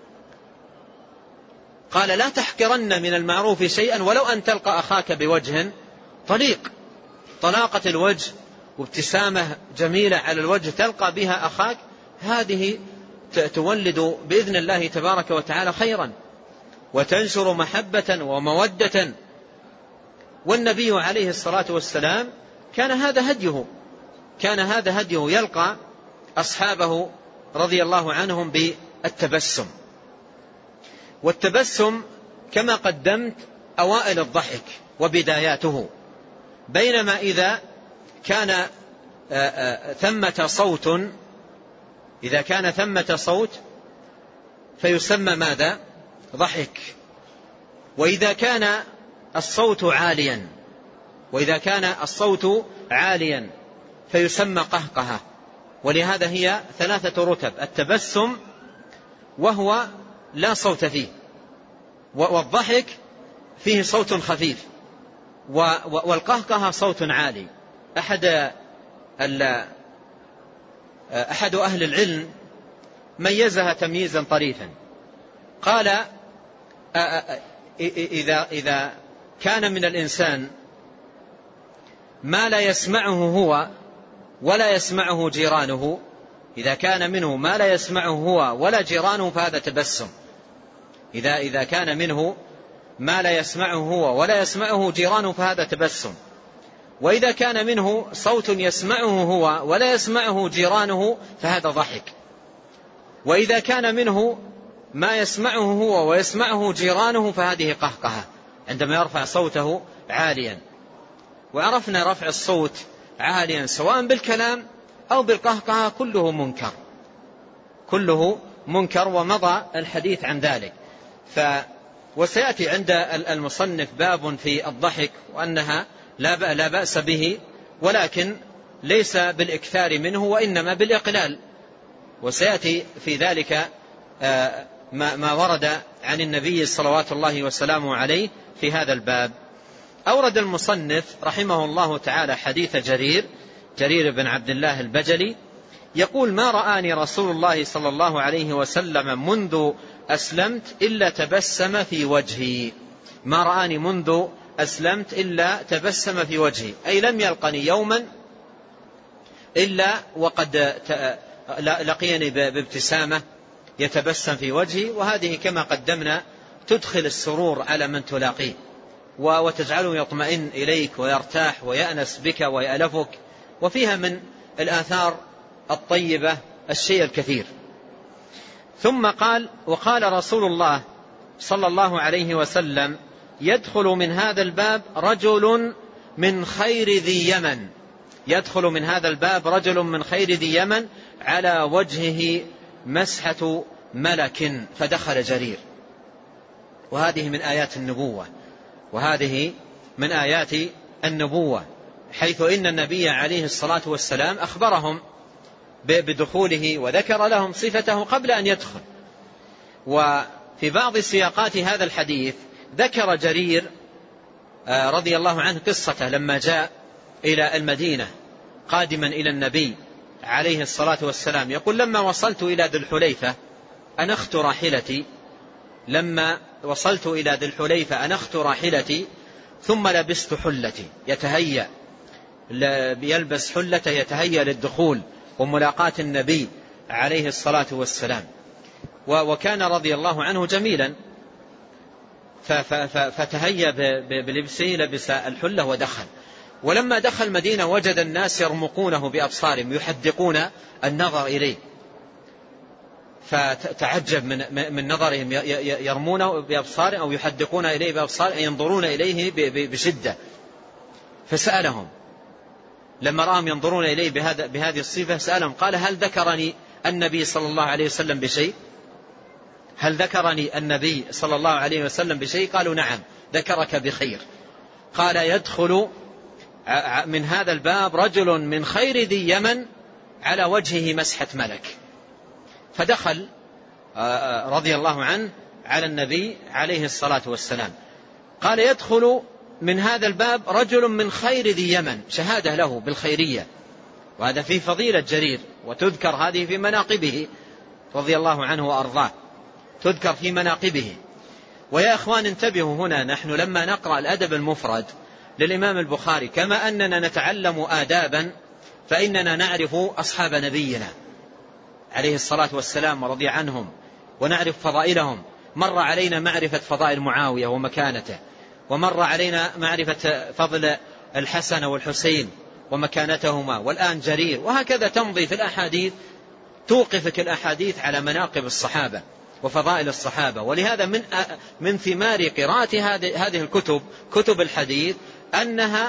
قال: لا تحقرن من المعروف شيئا ولو أن تلقى أخاك بوجه طليق. طلاقة الوجه وابتسامة جميلة على الوجه تلقى بها أخاك، هذه تولد بإذن الله تبارك وتعالى خيرا وتنشر محبة ومودة. والنبي عليه الصلاة والسلام كان هذا هديه، كان هذا هديه يلقى أصحابه رضي الله عنهم بالتبسم. والتبسم كما قدمت أوائل الضحك وبداياته، بينما إذا كان ثمة صوت إذا كان ثمة صوت فيسمى ماذا؟ ضحك. وإذا كان الصوت عاليا وإذا كان الصوت عاليا فيسمى قهقهة. ولهذا هي ثلاثة رتب: التبسم وهو لا صوت فيه، والضحك فيه صوت خفيف، والقهقهة صوت عالي. أحد أحد أهل العلم ميزها تمييزا طريفا، قال: إذا إذا كان من الإنسان ما لا يسمعه هو ولا يسمعه جيرانه، إذا كان منه ما لا يسمعه هو ولا جيرانه فهذا تبسم. إذا إذا كان منه ما لا يسمعه هو ولا يسمعه جيرانه فهذا تبسم. وإذا كان منه صوت يسمعه هو ولا يسمعه جيرانه فهذا ضحك. وإذا كان منه ما يسمعه هو ويسمعه جيرانه فهذه قهقهة عندما يرفع صوته عاليا. وعرفنا رفع الصوت عاليا سواء بالكلام أو بالقهقهة كله منكر، كله منكر، ومضى الحديث عن ذلك. ف وسيأتي عند المصنف باب في الضحك وأنها لا بأس به، ولكن ليس بالإكثار منه وإنما بالإقلال. وسيأتي في ذلك ما ورد عن النبي صلوات الله وسلامه عليه في هذا الباب. أورد المصنف رحمه الله تعالى حديث جرير جرير بن عبد الله البجلي يقول: ما رآني رسول الله صلى الله عليه وسلم منذ أسلمت إلا تبسم في وجهي. ما رآني منذ أسلمت إلا تبسم في وجهي، أي لم يلقني يوما إلا وقد لقيني بابتسامة يتبسم في وجهي. وهذه كما قدمنا تدخل السرور على من تلاقيه وتجعله يطمئن إليك ويرتاح ويأنس بك ويألفك، وفيها من الآثار الطيبة الشيء الكثير. ثم قال: وقال رسول الله صلى الله عليه وسلم: يدخل من هذا الباب رجل من خير ذي يمن يدخل من هذا الباب رجل من خير ذي يمن على وجهه مسحة ملك فدخل جرير. وهذه من آيات النبوة وهذه من آيات النبوة حيث إن النبي عليه الصلاة والسلام أخبرهم بدخوله وذكر لهم صفته قبل أن يدخل. وفي بعض سياقات هذا الحديث ذكر جرير رضي الله عنه قصته لما جاء إلى المدينة قادما إلى النبي عليه الصلاة والسلام، يقول: لما وصلت إلى ذي الحليفة أنخت راحلتي لما وصلت إلى ذي الحليفة أنخت راحلتي ثم لبست حلتي. يتهيأ يلبس حلته يتهيأ للدخول وملاقاة النبي عليه الصلاة والسلام. وكان رضي الله عنه جميلا فتهيأ بلبسه، لبس الحلة ودخل. ولما دخل المدينة وجد الناس يرمقونه بأبصارهم يحدقون النظر إليه، فتعجب من, من نظرهم، يرمونه بأبصارهم أو يحدقون إليه بأبصارهم، ينظرون إليه بشدة. فسألهم لما رأهم ينظرون إليه بهذا بهذه الصفة سألهم قال: هل ذكرني النبي صلى الله عليه وسلم بشيء؟ هل ذكرني النبي صلى الله عليه وسلم بشيء؟ قالوا: نعم، ذكرك بخير. قال: يدخل من هذا الباب رجل من خير ذي يمن على وجهه مسحة ملك. فدخل رضي الله عنه على النبي عليه الصلاة والسلام. قال: يدخل من هذا الباب رجل من خير ذي يمن، شهادة له بالخيرية، وهذا فيه فضيلة جرير، وتذكر هذه في مناقبه رضي الله عنه وأرضاه، تذكر في مناقبه. ويا أخوان انتبهوا هنا، نحن لما نقرأ الأدب المفرد للإمام البخاري كما أننا نتعلم آدابا، فإننا نعرف أصحاب نبينا عليه الصلاة والسلام ورضي عنهم، ونعرف فضائلهم. مر علينا معرفة فضائل معاوية ومكانته، ومر علينا معرفة فضل الحسن والحسين ومكانتهما، والآن جرير، وهكذا تمضي في الأحاديث، توقفك الأحاديث على مناقب الصحابة وفضائل الصحابة. ولهذا من من ثمار قراءة هذه الكتب، كتب الحديث، أنها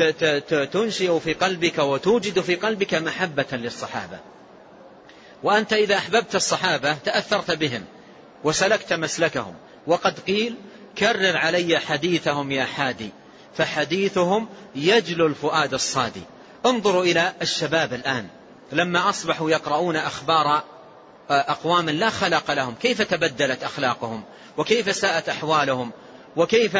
تنشئ في قلبك وتوجد في قلبك محبة للصحابة. وأنت إذا أحببت الصحابة تأثرت بهم وسلكت مسلكهم. وقد قيل: كرر علي حديثهم يا حادي، فحديثهم يجلو الفؤاد الصادي. انظروا إلى الشباب الآن لما أصبحوا يقرؤون أخبار أقوام لا خلق لهم، كيف تبدلت أخلاقهم، وكيف ساءت أحوالهم، وكيف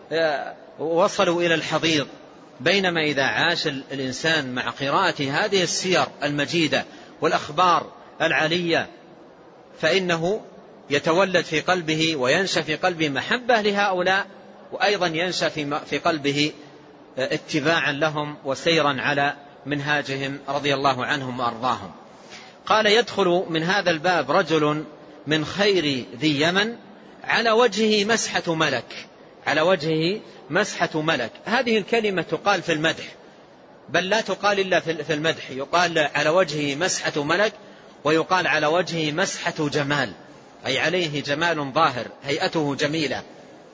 وصلوا إلى الحضيض. بينما إذا عاش الإنسان مع قراءة هذه السير المجيدة والأخبار العلية فإنه يتولد في قلبه وينشأ في قلبه محبة لهؤلاء، وأيضا ينشأ في قلبه اتباعا لهم وسيرا على منهاجهم رضي الله عنهم وأرضاهم. قال: يدخل من هذا الباب رجل من خير ذي يمن على وجهه مسحة ملك. على وجهه مسحة ملك، هذه الكلمة تقال في المدح، بل لا تقال إلا في المدح. يقال على وجهه مسحة ملك، ويقال على وجهه مسحة جمال، أي عليه جمال ظاهر، هيئته جميلة.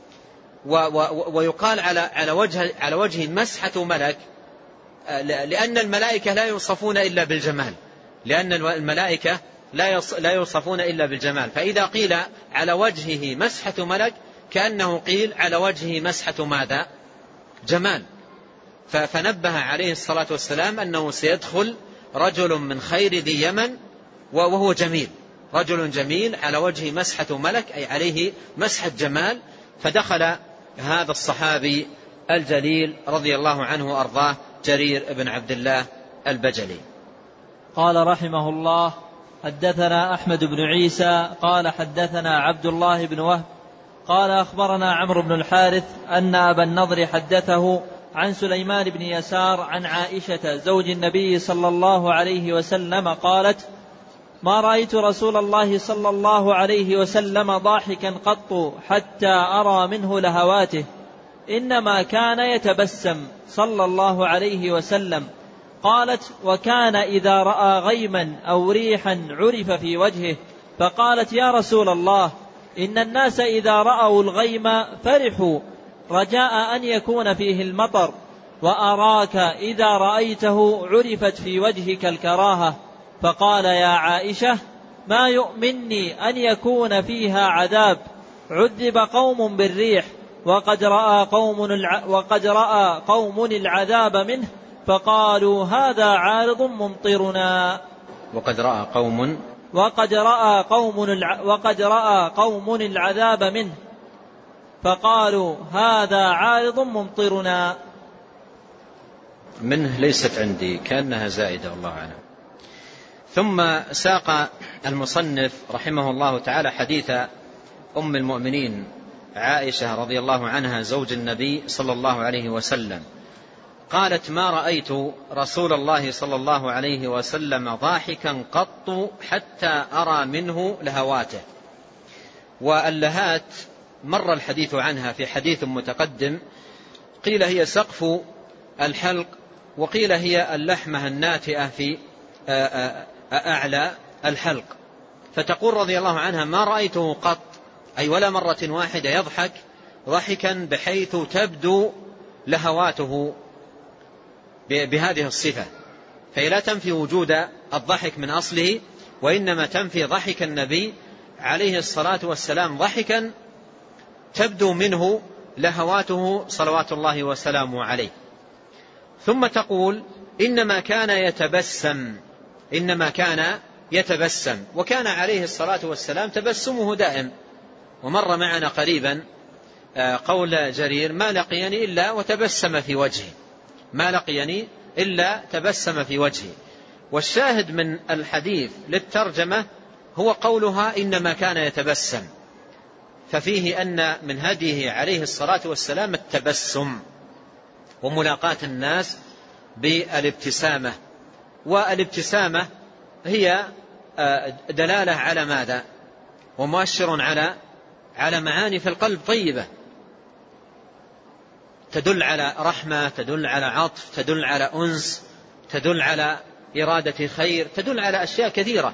ويقال على على وجه على وجه مسحة ملك، لأن الملائكة لا يوصفون إلا بالجمال، لأن الملائكة لا يوصفون إلا بالجمال. فإذا قيل على وجهه مسحة ملك كأنه قيل على وجهه مسحة ماذا؟ جمال. فنبه عليه الصلاة والسلام أنه سيدخل رجل من خير ذي يمن وهو جميل، رجل جميل على وجهه مسحة ملك، أي عليه مسحة جمال. فدخل هذا الصحابي الجليل رضي الله عنه وأرضاه جرير بن عبد الله البجلي. قال رحمه الله: حدثنا أحمد بن عيسى قال حدثنا عبد الله بن وهب قال أخبرنا عمرو بن الحارث أن أبا النضر حدثه عن سليمان بن يسار عن عائشة زوج النبي صلى الله عليه وسلم قالت: ما رأيت رسول الله صلى الله عليه وسلم ضاحكا قط حتى أرى منه لهواته، إنما كان يتبسم صلى الله عليه وسلم. قالت: وكان إذا رأى غيما أو ريحا عرف في وجهه. فقالت: يا رسول الله، إن الناس إذا رأوا الغيم فرحوا رجاء أن يكون فيه المطر، وأراك إذا رأيته عرفت في وجهك الكراهة. فقال: يا عائشة، ما يؤمنني أن يكون فيها عذاب، عذب قوم بالريح وقد رأى قوم, الع... وقد رأى قوم العذاب منه فقالوا هذا عارض ممطرنا. وقد رأى قوم وقد رأى قوم الع... وقد رأى قوم العذاب منه فقالوا هذا عارض ممطرنا. منه ليست عندي، كأنها زائدة والله أعلم. ثم ساق المصنف رحمه الله تعالى حديث أم المؤمنين عائشة رضي الله عنها زوج النبي صلى الله عليه وسلم قالت: ما رأيت رسول الله صلى الله عليه وسلم ضاحكا قط حتى أرى منه لهواته. واللهات مر الحديث عنها في حديث متقدم، قيل هي سقف الحلق، وقيل هي اللحمة الناتئة في أعلى الحلق. فتقول رضي الله عنها: ما رأيته قط، أي ولا مرة واحدة، يضحك ضحكا بحيث تبدو لهواته بهذه الصفة. فهي لا تنفي وجود الضحك من أصله، وإنما تنفي ضحك النبي عليه الصلاة والسلام ضحكا تبدو منه لهواته صلوات الله وسلامه عليه. ثم تقول: إنما كان يتبسم، إنما كان يتبسم، وكان عليه الصلاة والسلام تبسمه دائم. ومر معنا قريبا قول جرير: ما لقيني إلا وتبسم في وجهي، ما لقيني إلا تبسم في وجهي. والشاهد من الحديث للترجمة هو قولها: إنما كان يتبسم، ففيه أن من هديه عليه الصلاة والسلام التبسم وملاقاة الناس بالابتسامة. والابتسامة هي دلالة على ماذا؟ ومؤشر على على معاني في القلب طيبة، تدل على رحمة، تدل على عطف، تدل على أنس، تدل على إرادة خير، تدل على أشياء كثيرة.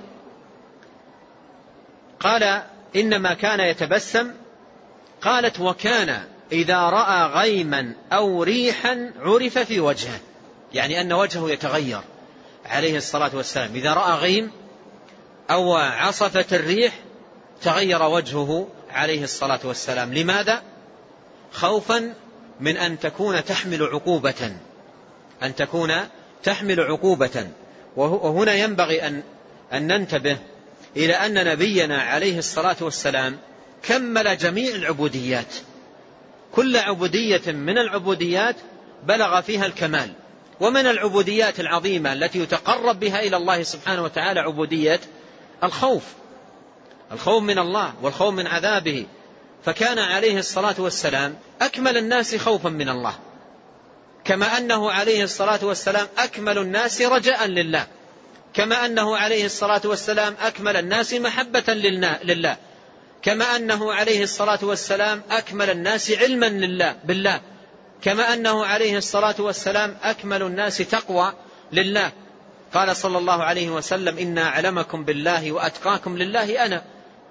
قال: إنما كان يتبسم. قالت: وكان إذا رأى غيما أو ريحا عرف في وجهه، يعني أن وجهه يتغير عليه الصلاة والسلام. إذا رأى غيم أو عصفت الريح تغير وجهه عليه الصلاة والسلام. لماذا؟ خوفا من أن تكون تحمل عقوبة، أن تكون تحمل عقوبة. وهنا ينبغي أن, أن ننتبه إلى أن نبينا عليه الصلاة والسلام كمل جميع العبوديات، كل عبودية من العبوديات بلغ فيها الكمال. ومن العبوديات العظيمة التي يتقرب بها إلى الله سبحانه وتعالى عبودية الخوف، الخوف من الله والخوف من عذابه. فكان عليه الصلاة والسلام أكمل الناس خوفا من الله، كما أنه عليه الصلاة والسلام أكمل الناس رجاء لله، كما أنه عليه الصلاة والسلام أكمل الناس محبة لله، كما أنه عليه الصلاة والسلام أكمل الناس علما لله بالله، كما أنه عليه الصلاة والسلام أكمل الناس تقوى لله. قال صلى الله عليه وسلم: إنا أعلمكم بالله وأتقاكم لله أنا.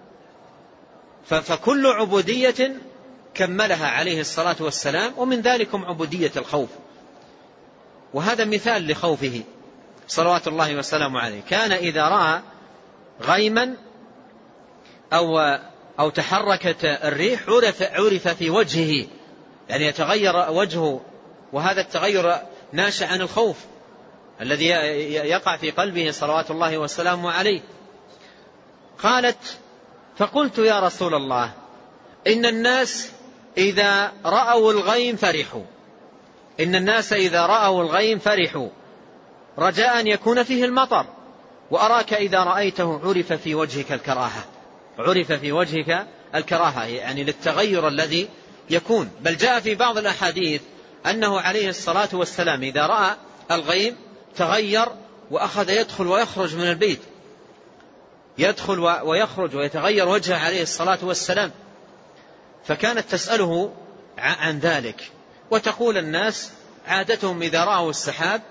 فكل عبودية كملها عليه الصلاة والسلام، ومن ذلكم عبودية الخوف. وهذا مثال لخوفه صلوات الله وسلامه عليه. كان إذا رأى غيما أو, أو تحركت الريح عرف, عرف في وجهه، يعني يتغير وجهه، وهذا التغير ناشئ عن الخوف الذي يقع في قلبه صلوات الله وسلامه عليه. قالت: فقلت يا رسول الله إن الناس إذا رأوا الغيم فرحوا، إن الناس إذا رأوا الغيم فرحوا رجاء أن يكون فيه المطر، وأراك إذا رأيته عرف في وجهك الكراهة، عرف في وجهك الكراهة، يعني للتغير الذي يكون. بل جاء في بعض الأحاديث أنه عليه الصلاة والسلام إذا رأى الغيم تغير وأخذ يدخل ويخرج من البيت، يدخل ويخرج ويتغير وجهه عليه الصلاة والسلام. فكانت تسأله عن ذلك، وتقول: الناس عادتهم إذا رأوا السحاب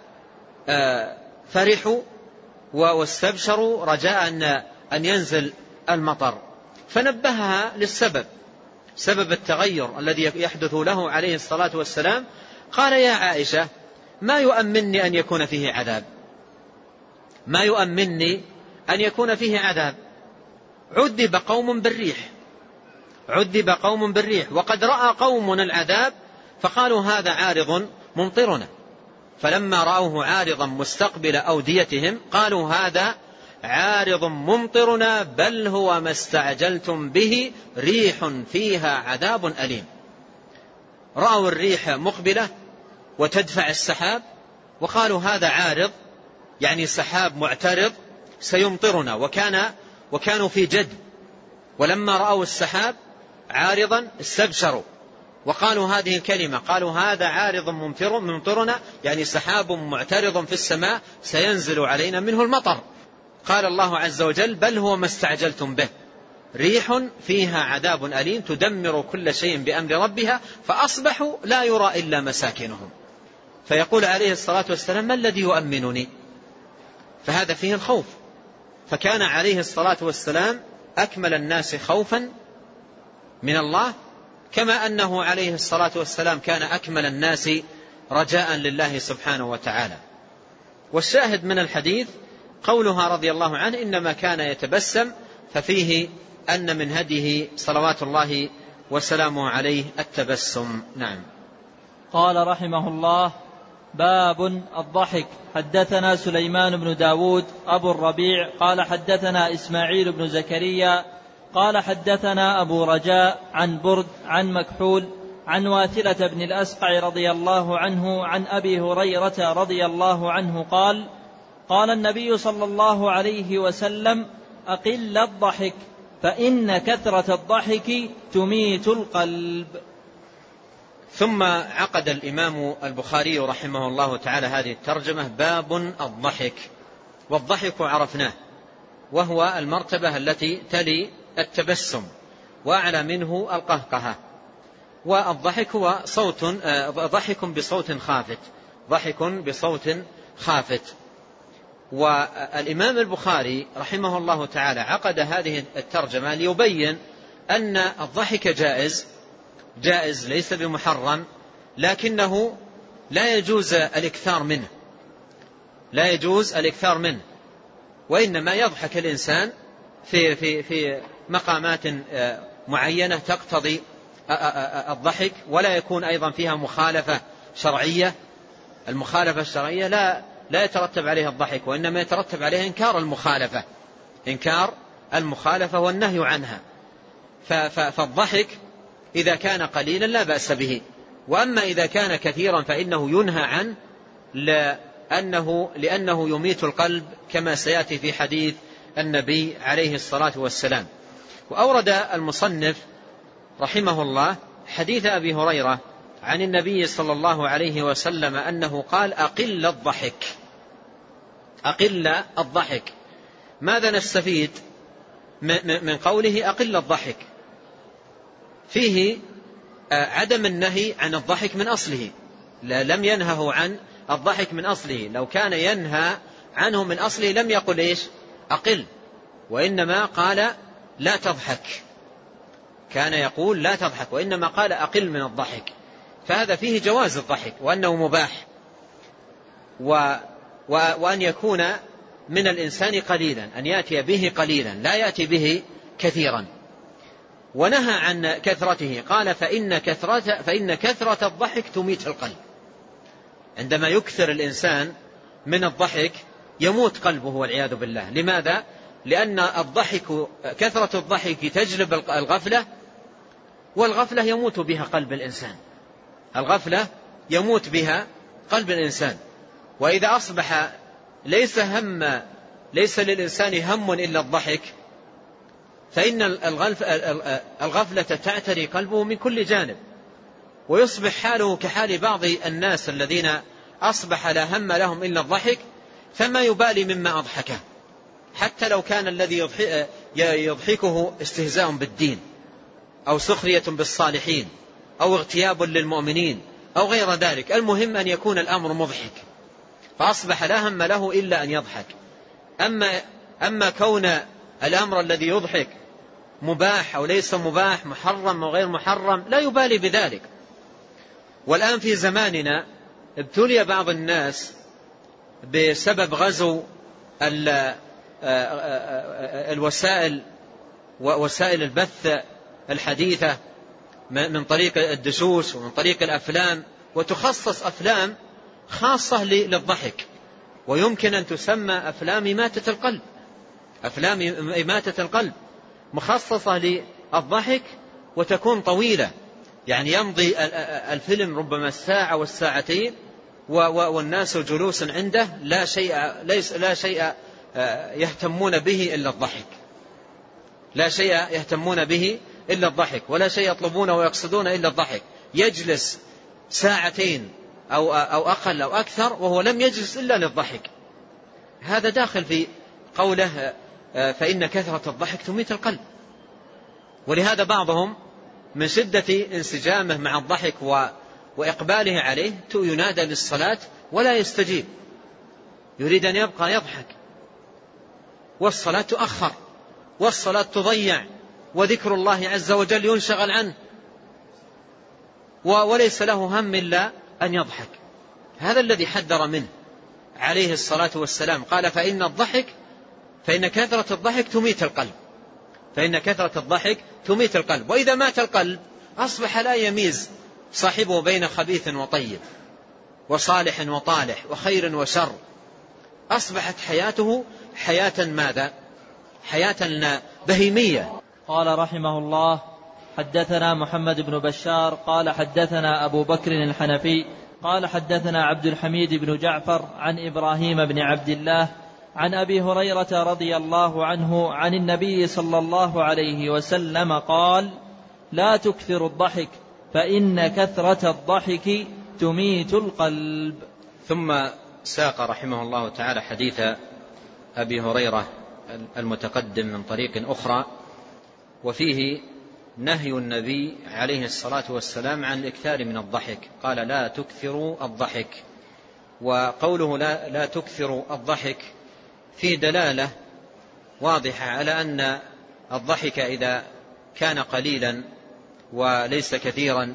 فرحوا واستبشروا رجاء أن ينزل المطر. فنبهها للسبب، سبب التغير الذي يحدث له عليه الصلاة والسلام. قال: يا عائشة ما يؤمنني أن يكون فيه عذاب، ما يؤمنني أن يكون فيه عذاب. عذب قوم بالريح، عذب قوم بالريح، وقد رأى قوم العذاب فقالوا هذا عارض ممطرنا، فلما رأوه عارضا مستقبل أوديتهم قالوا هذا عارض ممطرنا بل هو ما استعجلتم به ريح فيها عذاب أليم. رأوا الريح مقبلة وتدفع السحاب وقالوا هذا عارض، يعني سحاب معترض سيمطرنا، وكان وكانوا في جد. ولما رأوا السحاب عارضا استبشروا وقالوا هذه الكلمة، قالوا هذا عارض ممطرنا، يعني سحاب معترض في السماء سينزل علينا منه المطر. قال الله عز وجل بل هو ما استعجلتم به، ريح فيها عذاب أليم تدمر كل شيء بأمر ربها فأصبحوا لا يرى إلا مساكنهم. فيقول عليه الصلاة والسلام: ما الذي يؤمنني؟ فهذا فيه الخوف. فكان عليه الصلاة والسلام أكمل الناس خوفا من الله، كما أنه عليه الصلاة والسلام كان أكمل الناس رجاء لله سبحانه وتعالى. والشاهد من الحديث قولها رضي الله عنه: إنما كان يتبسم، ففيه أن من هديه صلوات الله وسلامه عليه التبسم. نعم. قال رحمه الله: باب الضحك. حدثنا سليمان بن داود أبو الربيع قال حدثنا إسماعيل بن زكريا قال حدثنا أبو رجاء عن برد عن مكحول عن واثلة بن الأسقع رضي الله عنه عن أبي هريرة رضي الله عنه قال: قال النبي صلى الله عليه وسلم: أقل الضحك فإن كثرة الضحك تميت القلب. ثم عقد الإمام البخاري رحمه الله تعالى هذه الترجمة: باب الضحك. والضحك عرفناه، وهو المرتبة التي تلي التبسم، وأعلى منه القهقهة. والضحك هو صوت ضحك بصوت خافت ضحك بصوت خافت. والإمام البخاري رحمه الله تعالى عقد هذه الترجمة ليبين أن الضحك جائز جائز ليس بمحرم، لكنه لا يجوز الإكثار منه لا يجوز الإكثار منه وإنما يضحك الإنسان في في في مقامات معينة تقتضي الضحك، ولا يكون أيضا فيها مخالفة شرعية. المخالفة الشرعية لا لا يترتب عليها الضحك، وإنما يترتب عليها إنكار المخالفة إنكار المخالفة والنهي عنها. فالضحك إذا كان قليلا لا بأس به، وأما إذا كان كثيرا فإنه ينهى عنه لأنه, لأنه يميت القلب، كما سيأتي في حديث النبي عليه الصلاة والسلام. وأورد المصنف رحمه الله حديث أبي هريرة عن النبي صلى الله عليه وسلم أنه قال: أقل الضحك أقل الضحك. ماذا نستفيد من قوله أقل الضحك؟ فيه عدم النهي عن الضحك من أصله، لم ينهه عن الضحك من أصله. لو كان ينهى عنه من أصله لم يقل إيش؟ أقل، وإنما قال لا تضحك. كان يقول لا تضحك، وإنما قال أقل من الضحك. فهذا فيه جواز الضحك وأنه مباح، و وأن يكون من الإنسان قليلا، أن يأتي به قليلا لا يأتي به كثيرا. ونهى عن كثرته، قال: فإن كثرة, فإن كثرة الضحك تميت القلب. عندما يكثر الإنسان من الضحك يموت قلبه والعياذ بالله. لماذا؟ لأن الضحك كثرة الضحك تجلب الغفلة، والغفلة يموت بها قلب الإنسان الغفلة يموت بها قلب الإنسان. وإذا أصبح ليس هم ليس للإنسان هم إلا الضحك، فإن الغفلة تعتري قلبه من كل جانب، ويصبح حاله كحال بعض الناس الذين أصبح لا هم لهم إلا الضحك، فما يبالي مما أضحكه، حتى لو كان الذي يضحكه استهزاء بالدين أو سخرية بالصالحين أو اغتياب للمؤمنين أو غير ذلك. المهم أن يكون الأمر مضحك، فأصبح لا هم له إلا أن يضحك. أما, أما كون الأمر الذي يضحك مباح أو ليس مباح، محرم أو غير محرم، لا يبالي بذلك. والآن في زماننا ابتلي بعض الناس بسبب غزو الوسائل ووسائل البث الحديثة من طريق الدشوش ومن طريق الأفلام، وتخصص أفلام خاصة للضحك، ويمكن أن تسمى أفلام إماتة القلب أفلام إماتة القلب مخصصة للضحك، وتكون طويلة، يعني يمضي الفيلم ربما الساعة والساعتين والناس جلوس عنده لا شيء ليس لا شيء يهتمون به إلا الضحك لا شيء يهتمون به إلا الضحك ولا شيء يطلبون ويقصدون إلا الضحك. يجلس ساعتين أو أو أقل أو أكثر وهو لم يجلس إلا للضحك. هذا داخل في قوله: فإن كثرة الضحك تميت القلب. ولهذا بعضهم من شدة انسجامه مع الضحك وإقباله عليه ينادى للصلاة ولا يستجيب، يريد أن يبقى يضحك، والصلاة تؤخر والصلاة تضيع وذكر الله عز وجل ينشغل عنه وليس له هم إلا أن يضحك. هذا الذي حذر منه عليه الصلاة والسلام، قال فإن الضحك فإن كثرة الضحك تميت القلب، فإن كثرة الضحك تميت القلب، وإذا مات القلب أصبح لا يميز صاحبه بين خبيث وطيب وصالح وطالح وخير وشر، أصبحت حياته حياة ماذا؟ حياة بهيمية. قال رحمه الله: حدثنا محمد بن بشار قال حدثنا أبو بكر الحنفي قال حدثنا عبد الحميد بن جعفر عن إبراهيم بن عبد الله عن أبي هريرة رضي الله عنه عن النبي صلى الله عليه وسلم قال: لا تكثر الضحك فإن كثرة الضحك تميت القلب. ثم ساق رحمه الله تعالى حديث أبي هريرة المتقدم من طريق أخرى، وفيه نهي النبي عليه الصلاة والسلام عن الإكثار من الضحك، قال: لا تكثروا الضحك. وقوله لا, لا تكثروا الضحك فيه دلالة واضحة على أن الضحك إذا كان قليلا وليس كثيرا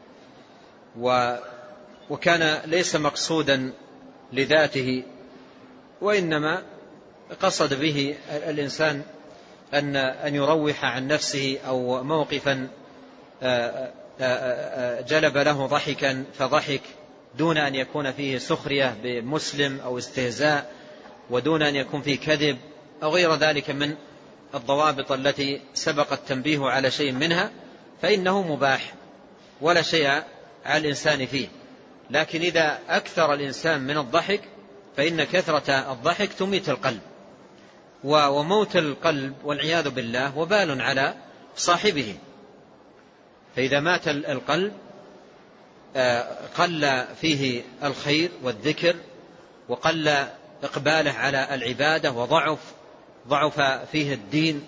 وكان ليس مقصودا لذاته، وإنما قصد به الإنسان أن أن يروح عن نفسه أو موقفا جلب له ضحكا فضحك، دون أن يكون فيه سخرية بمسلم أو استهزاء، ودون أن يكون فيه كذب أو غير ذلك من الضوابط التي سبق التنبيه على شيء منها، فإنه مباح ولا شيء على الإنسان فيه. لكن إذا أكثر الإنسان من الضحك فإن كثرة الضحك تميت القلب، وموت القلب والعياذ بالله وبال على صاحبه. فإذا مات القلب قل فيه الخير والذكر، وقل إقباله على العبادة، وضعف ضعف فيه الدين،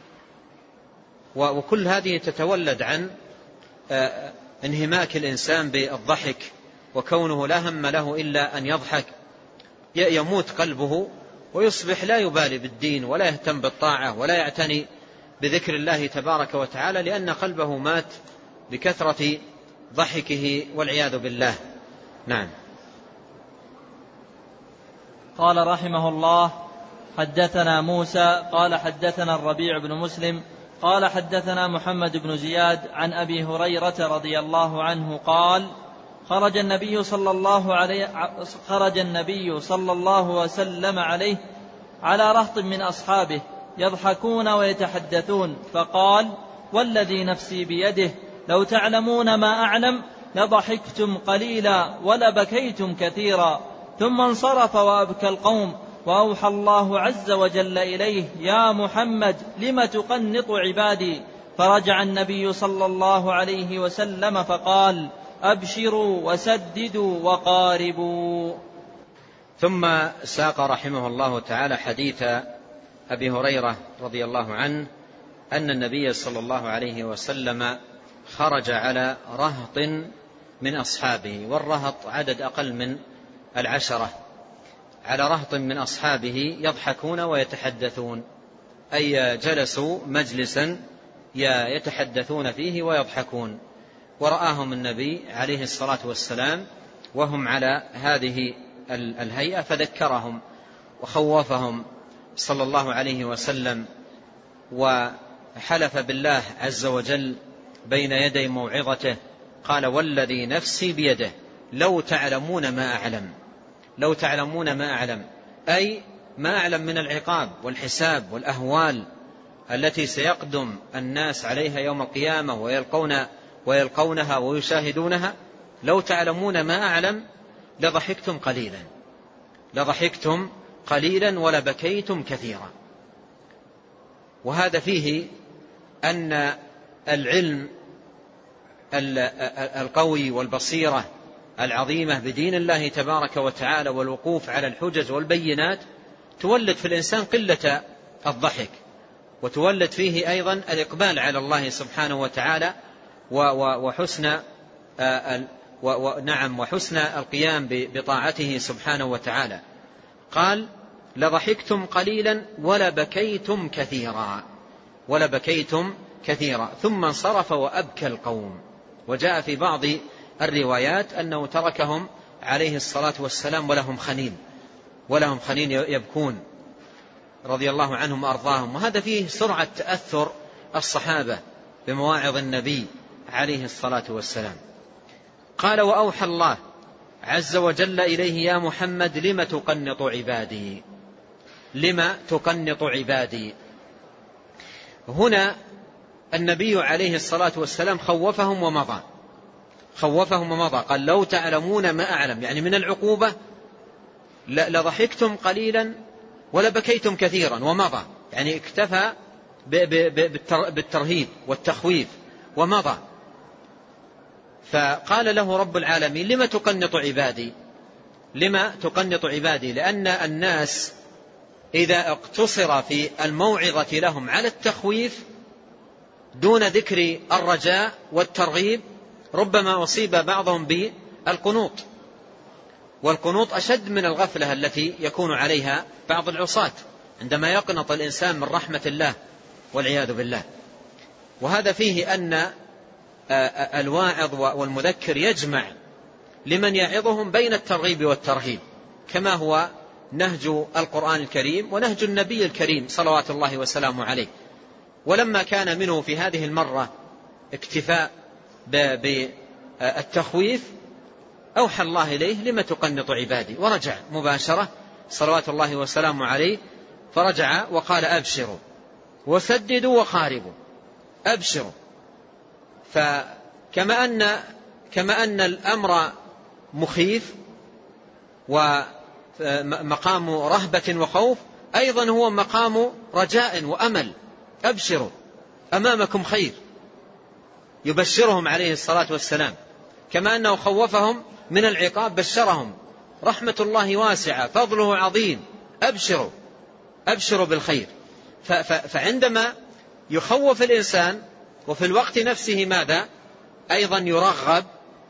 وكل هذه تتولد عن انهماك الإنسان بالضحك، وكونه لا هم له إلا أن يضحك، يموت قلبه ويصبح لا يبالي بالدين ولا يهتم بالطاعة ولا يعتني بذكر الله تبارك وتعالى، لأن قلبه مات بكثرة ضحكه والعياذ بالله. نعم. قال رحمه الله: حدثنا موسى قال حدثنا الربيع بن مسلم قال حدثنا محمد بن زياد عن أبي هريرة رضي الله عنه قال: خرج النبي صلى الله عليه خرج النبي صلى الله وسلم عليه على رهط من أصحابه يضحكون ويتحدثون، فقال: والذي نفسي بيده لو تعلمون ما أعلم لضحكتم قليلا ولبكيتم كثيرا. ثم انصرف وأبكى القوم، وأوحى الله عز وجل إليه: يا محمد لم تقنط عبادي؟ فرجع النبي صلى الله عليه وسلم فقال: أبشروا وسددوا وقاربوا. ثم ساق رحمه الله تعالى حديث أبي هريرة رضي الله عنه أن النبي صلى الله عليه وسلم خرج على رهط من أصحابه، والرهط عدد أقل من العشرة، على رهط من أصحابه يضحكون ويتحدثون، أي جلسوا مجلسا يتحدثون فيه ويضحكون، ورآهم النبي عليه الصلاة والسلام وهم على هذه الهيئة فذكرهم وخوفهم صلى الله عليه وسلم، وحلف بالله عز وجل بين يدي موعظته قال: والذي نفسي بيده لو تعلمون ما أعلم، لو تعلمون ما أعلم، أي ما أعلم من العقاب والحساب والأهوال التي سيقدم الناس عليها يوم القيامة ويلقون ويلقونها ويشاهدونها، لو تعلمون ما أعلم لضحكتم قليلا لضحكتم قليلا ولبكيتم كثيرا. وهذا فيه أن العلم القوي والبصيرة العظيمة بدين الله تبارك وتعالى والوقوف على الحجج والبينات تولد في الإنسان قلة الضحك وتولد فيه أيضا الإقبال على الله سبحانه وتعالى وحسن ونعم وحسن القيام بطاعته سبحانه وتعالى. قال لضحكتم قليلا ولبكيتم كثيرا ولبكيتم كثيرا ثم انصرف وأبكى القوم. وجاء في بعض الروايات أنه تركهم عليه الصلاة والسلام ولهم خنين ولهم خنين يبكون رضي الله عنهم وأرضاهم. وهذا فيه سرعة تأثر الصحابة بمواعظ النبي عليه الصلاة والسلام. قال وأوحى الله عز وجل إليه يا محمد لم تقنط عبادي لم تقنط عبادي. هنا النبي عليه الصلاة والسلام خوفهم ومضى خوفهم ومضى قال لو تعلمون ما أعلم، يعني من العقوبة لضحكتم قليلا ولبكيتم كثيرا ومضى، يعني اكتفى بالترهيب والتخويف ومضى. فقال له رب العالمين لما تقنط عبادي لما تقنط عبادي لأن الناس إذا اقتصر في الموعظة لهم على التخويف دون ذكر الرجاء والترغيب ربما أصيب بعضهم بالقنوط، والقنوط أشد من الغفلة التي يكون عليها بعض العصاة عندما يقنط الإنسان من رحمة الله والعياذ بالله. وهذا فيه أن الواعظ والمذكر يجمع لمن يعظهم بين الترغيب والترهيب كما هو نهج القرآن الكريم ونهج النبي الكريم صلوات الله وسلامه عليه. ولما كان منه في هذه المرة اكتفاء بالتخويف أوحى الله إليه لما تقنط عبادي، ورجع مباشرة صلوات الله وسلامه عليه، فرجع وقال أبشروا وسددوا وقاربوا. أبشروا، فكما أن كما أن الأمر مخيف ومقام رهبة وخوف أيضا هو مقام رجاء وأمل. أبشروا أمامكم خير، يبشرهم عليه الصلاة والسلام. كما أنه خوفهم من العقاب بشرهم رحمة الله واسعة فضله عظيم، أبشروا أبشروا بالخير. فعندما يخوف الإنسان وفي الوقت نفسه ماذا أيضا يرغب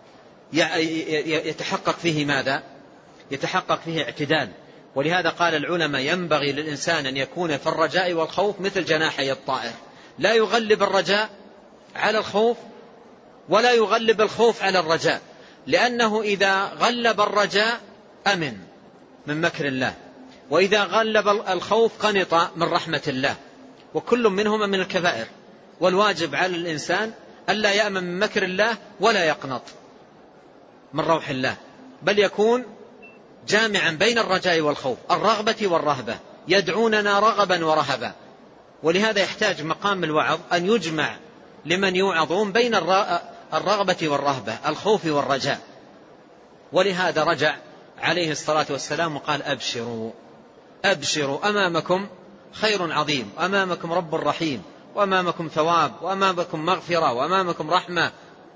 يتحقق فيه ماذا يتحقق فيه اعتدال. ولهذا قال العلماء ينبغي للإنسان أن يكون في الرجاء والخوف مثل جناحي الطائر، لا يغلب الرجاء على الخوف ولا يغلب الخوف على الرجاء، لأنه إذا غلب الرجاء أمن من مكر الله، وإذا غلب الخوف قنط من رحمة الله، وكل منهما من الكبائر. والواجب على الإنسان ألا يأمن من مكر الله ولا يقنط من روح الله، بل يكون جامعا بين الرجاء والخوف، الرغبة والرهبة، يدعوننا رغبا ورهبا. ولهذا يحتاج مقام الوعظ أن يجمع لمن يوعظون بين الرغبة والرهبة، الخوف والرجاء. ولهذا رجع عليه الصلاة والسلام وقال أبشروا أبشروا أمامكم خير عظيم، أمامكم رب رحيم، وأمامكم ثواب، وأمامكم مغفرة، وأمامكم رحمة.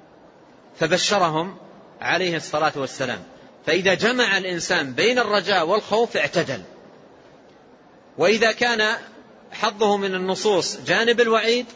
فبشرهم عليه الصلاة والسلام. فإذا جمع الإنسان بين الرجاء والخوف اعتدل. وإذا كان حظه من النصوص جانب الوعيد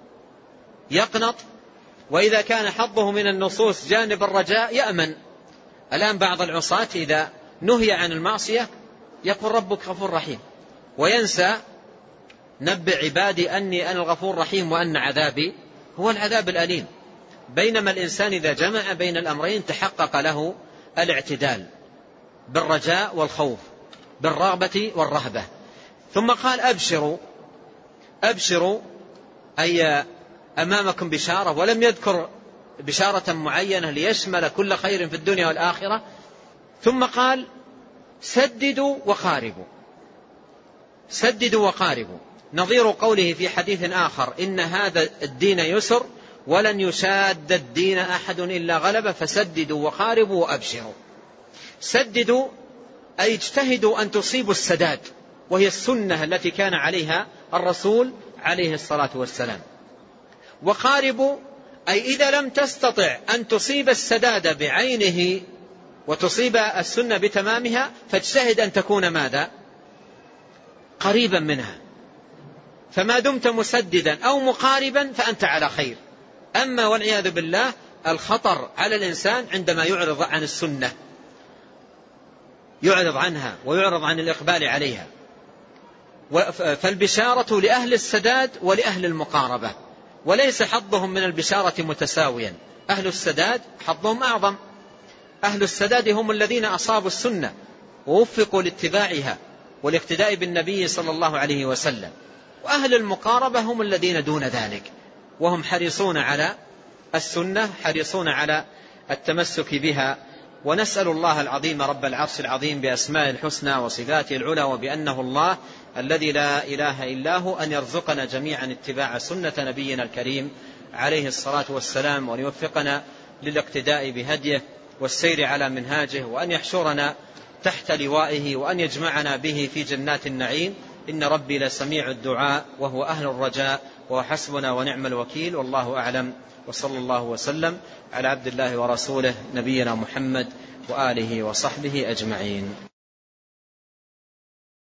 يقنط، وإذا كان حظه من النصوص جانب الرجاء يأمن. الآن بعض العصاة إذا نهي عن المعصية يقول ربك غفور رحيم، وينسى نبئ عبادي أني أنا الغفور الرحيم وأن عذابي هو العذاب الأليم. بينما الإنسان إذا جمع بين الأمرين تحقق له الاعتدال بالرجاء والخوف، بالرغبة والرهبة. ثم قال أبشروا أبشروا أي أمامكم بشارة، ولم يذكر بشارة معينة ليشمل كل خير في الدنيا والآخرة. ثم قال سددوا وقاربوا سددوا وقاربوا، نظير قوله في حديث آخر إن هذا الدين يسر ولن يشاد الدين أحد إلا غلبه فسددوا وقاربوا وأبشروا. سددوا أي اجتهدوا أن تصيبوا السداد، وهي السنة التي كان عليها الرسول عليه الصلاة والسلام. وقاربوا أي إذا لم تستطع أن تصيب السداد بعينه وتصيب السنة بتمامها فاجتهد أن تكون ماذا قريبا منها. فما دمت مسددا أو مقاربا فأنت على خير. أما والعياذ بالله الخطر على الإنسان عندما يعرض عن السنة، يعرض عنها ويعرض عن الإقبال عليها. فالبشارة لأهل السداد ولأهل المقاربة، وليس حظهم من البشارة متساويا. أهل السداد حظهم أعظم، أهل السداد هم الذين أصابوا السنة ووفقوا لاتباعها والاقتداء بالنبي صلى الله عليه وسلم، وأهل المقاربة هم الذين دون ذلك، وهم حريصون على السنة، حريصون على التمسك بها. ونسأل الله العظيم رب العرش العظيم بأسماء الحسنى وصفاته العلى وبأنه الله الذي لا إله إلا هو أن يرزقنا جميعا اتباع سنة نبينا الكريم عليه الصلاة والسلام، وأن يوفقنا للاقتداء بهديه والسير على منهاجه، وأن يحشرنا تحت لوائه، وأن يجمعنا به في جنات النعيم. إن ربي لسميع الدعاء وهو أهل الرجاء وحسبنا ونعم الوكيل. والله أعلم، وصلى الله وسلم على عبد الله ورسوله نبينا محمد وآله وصحبه أجمعين.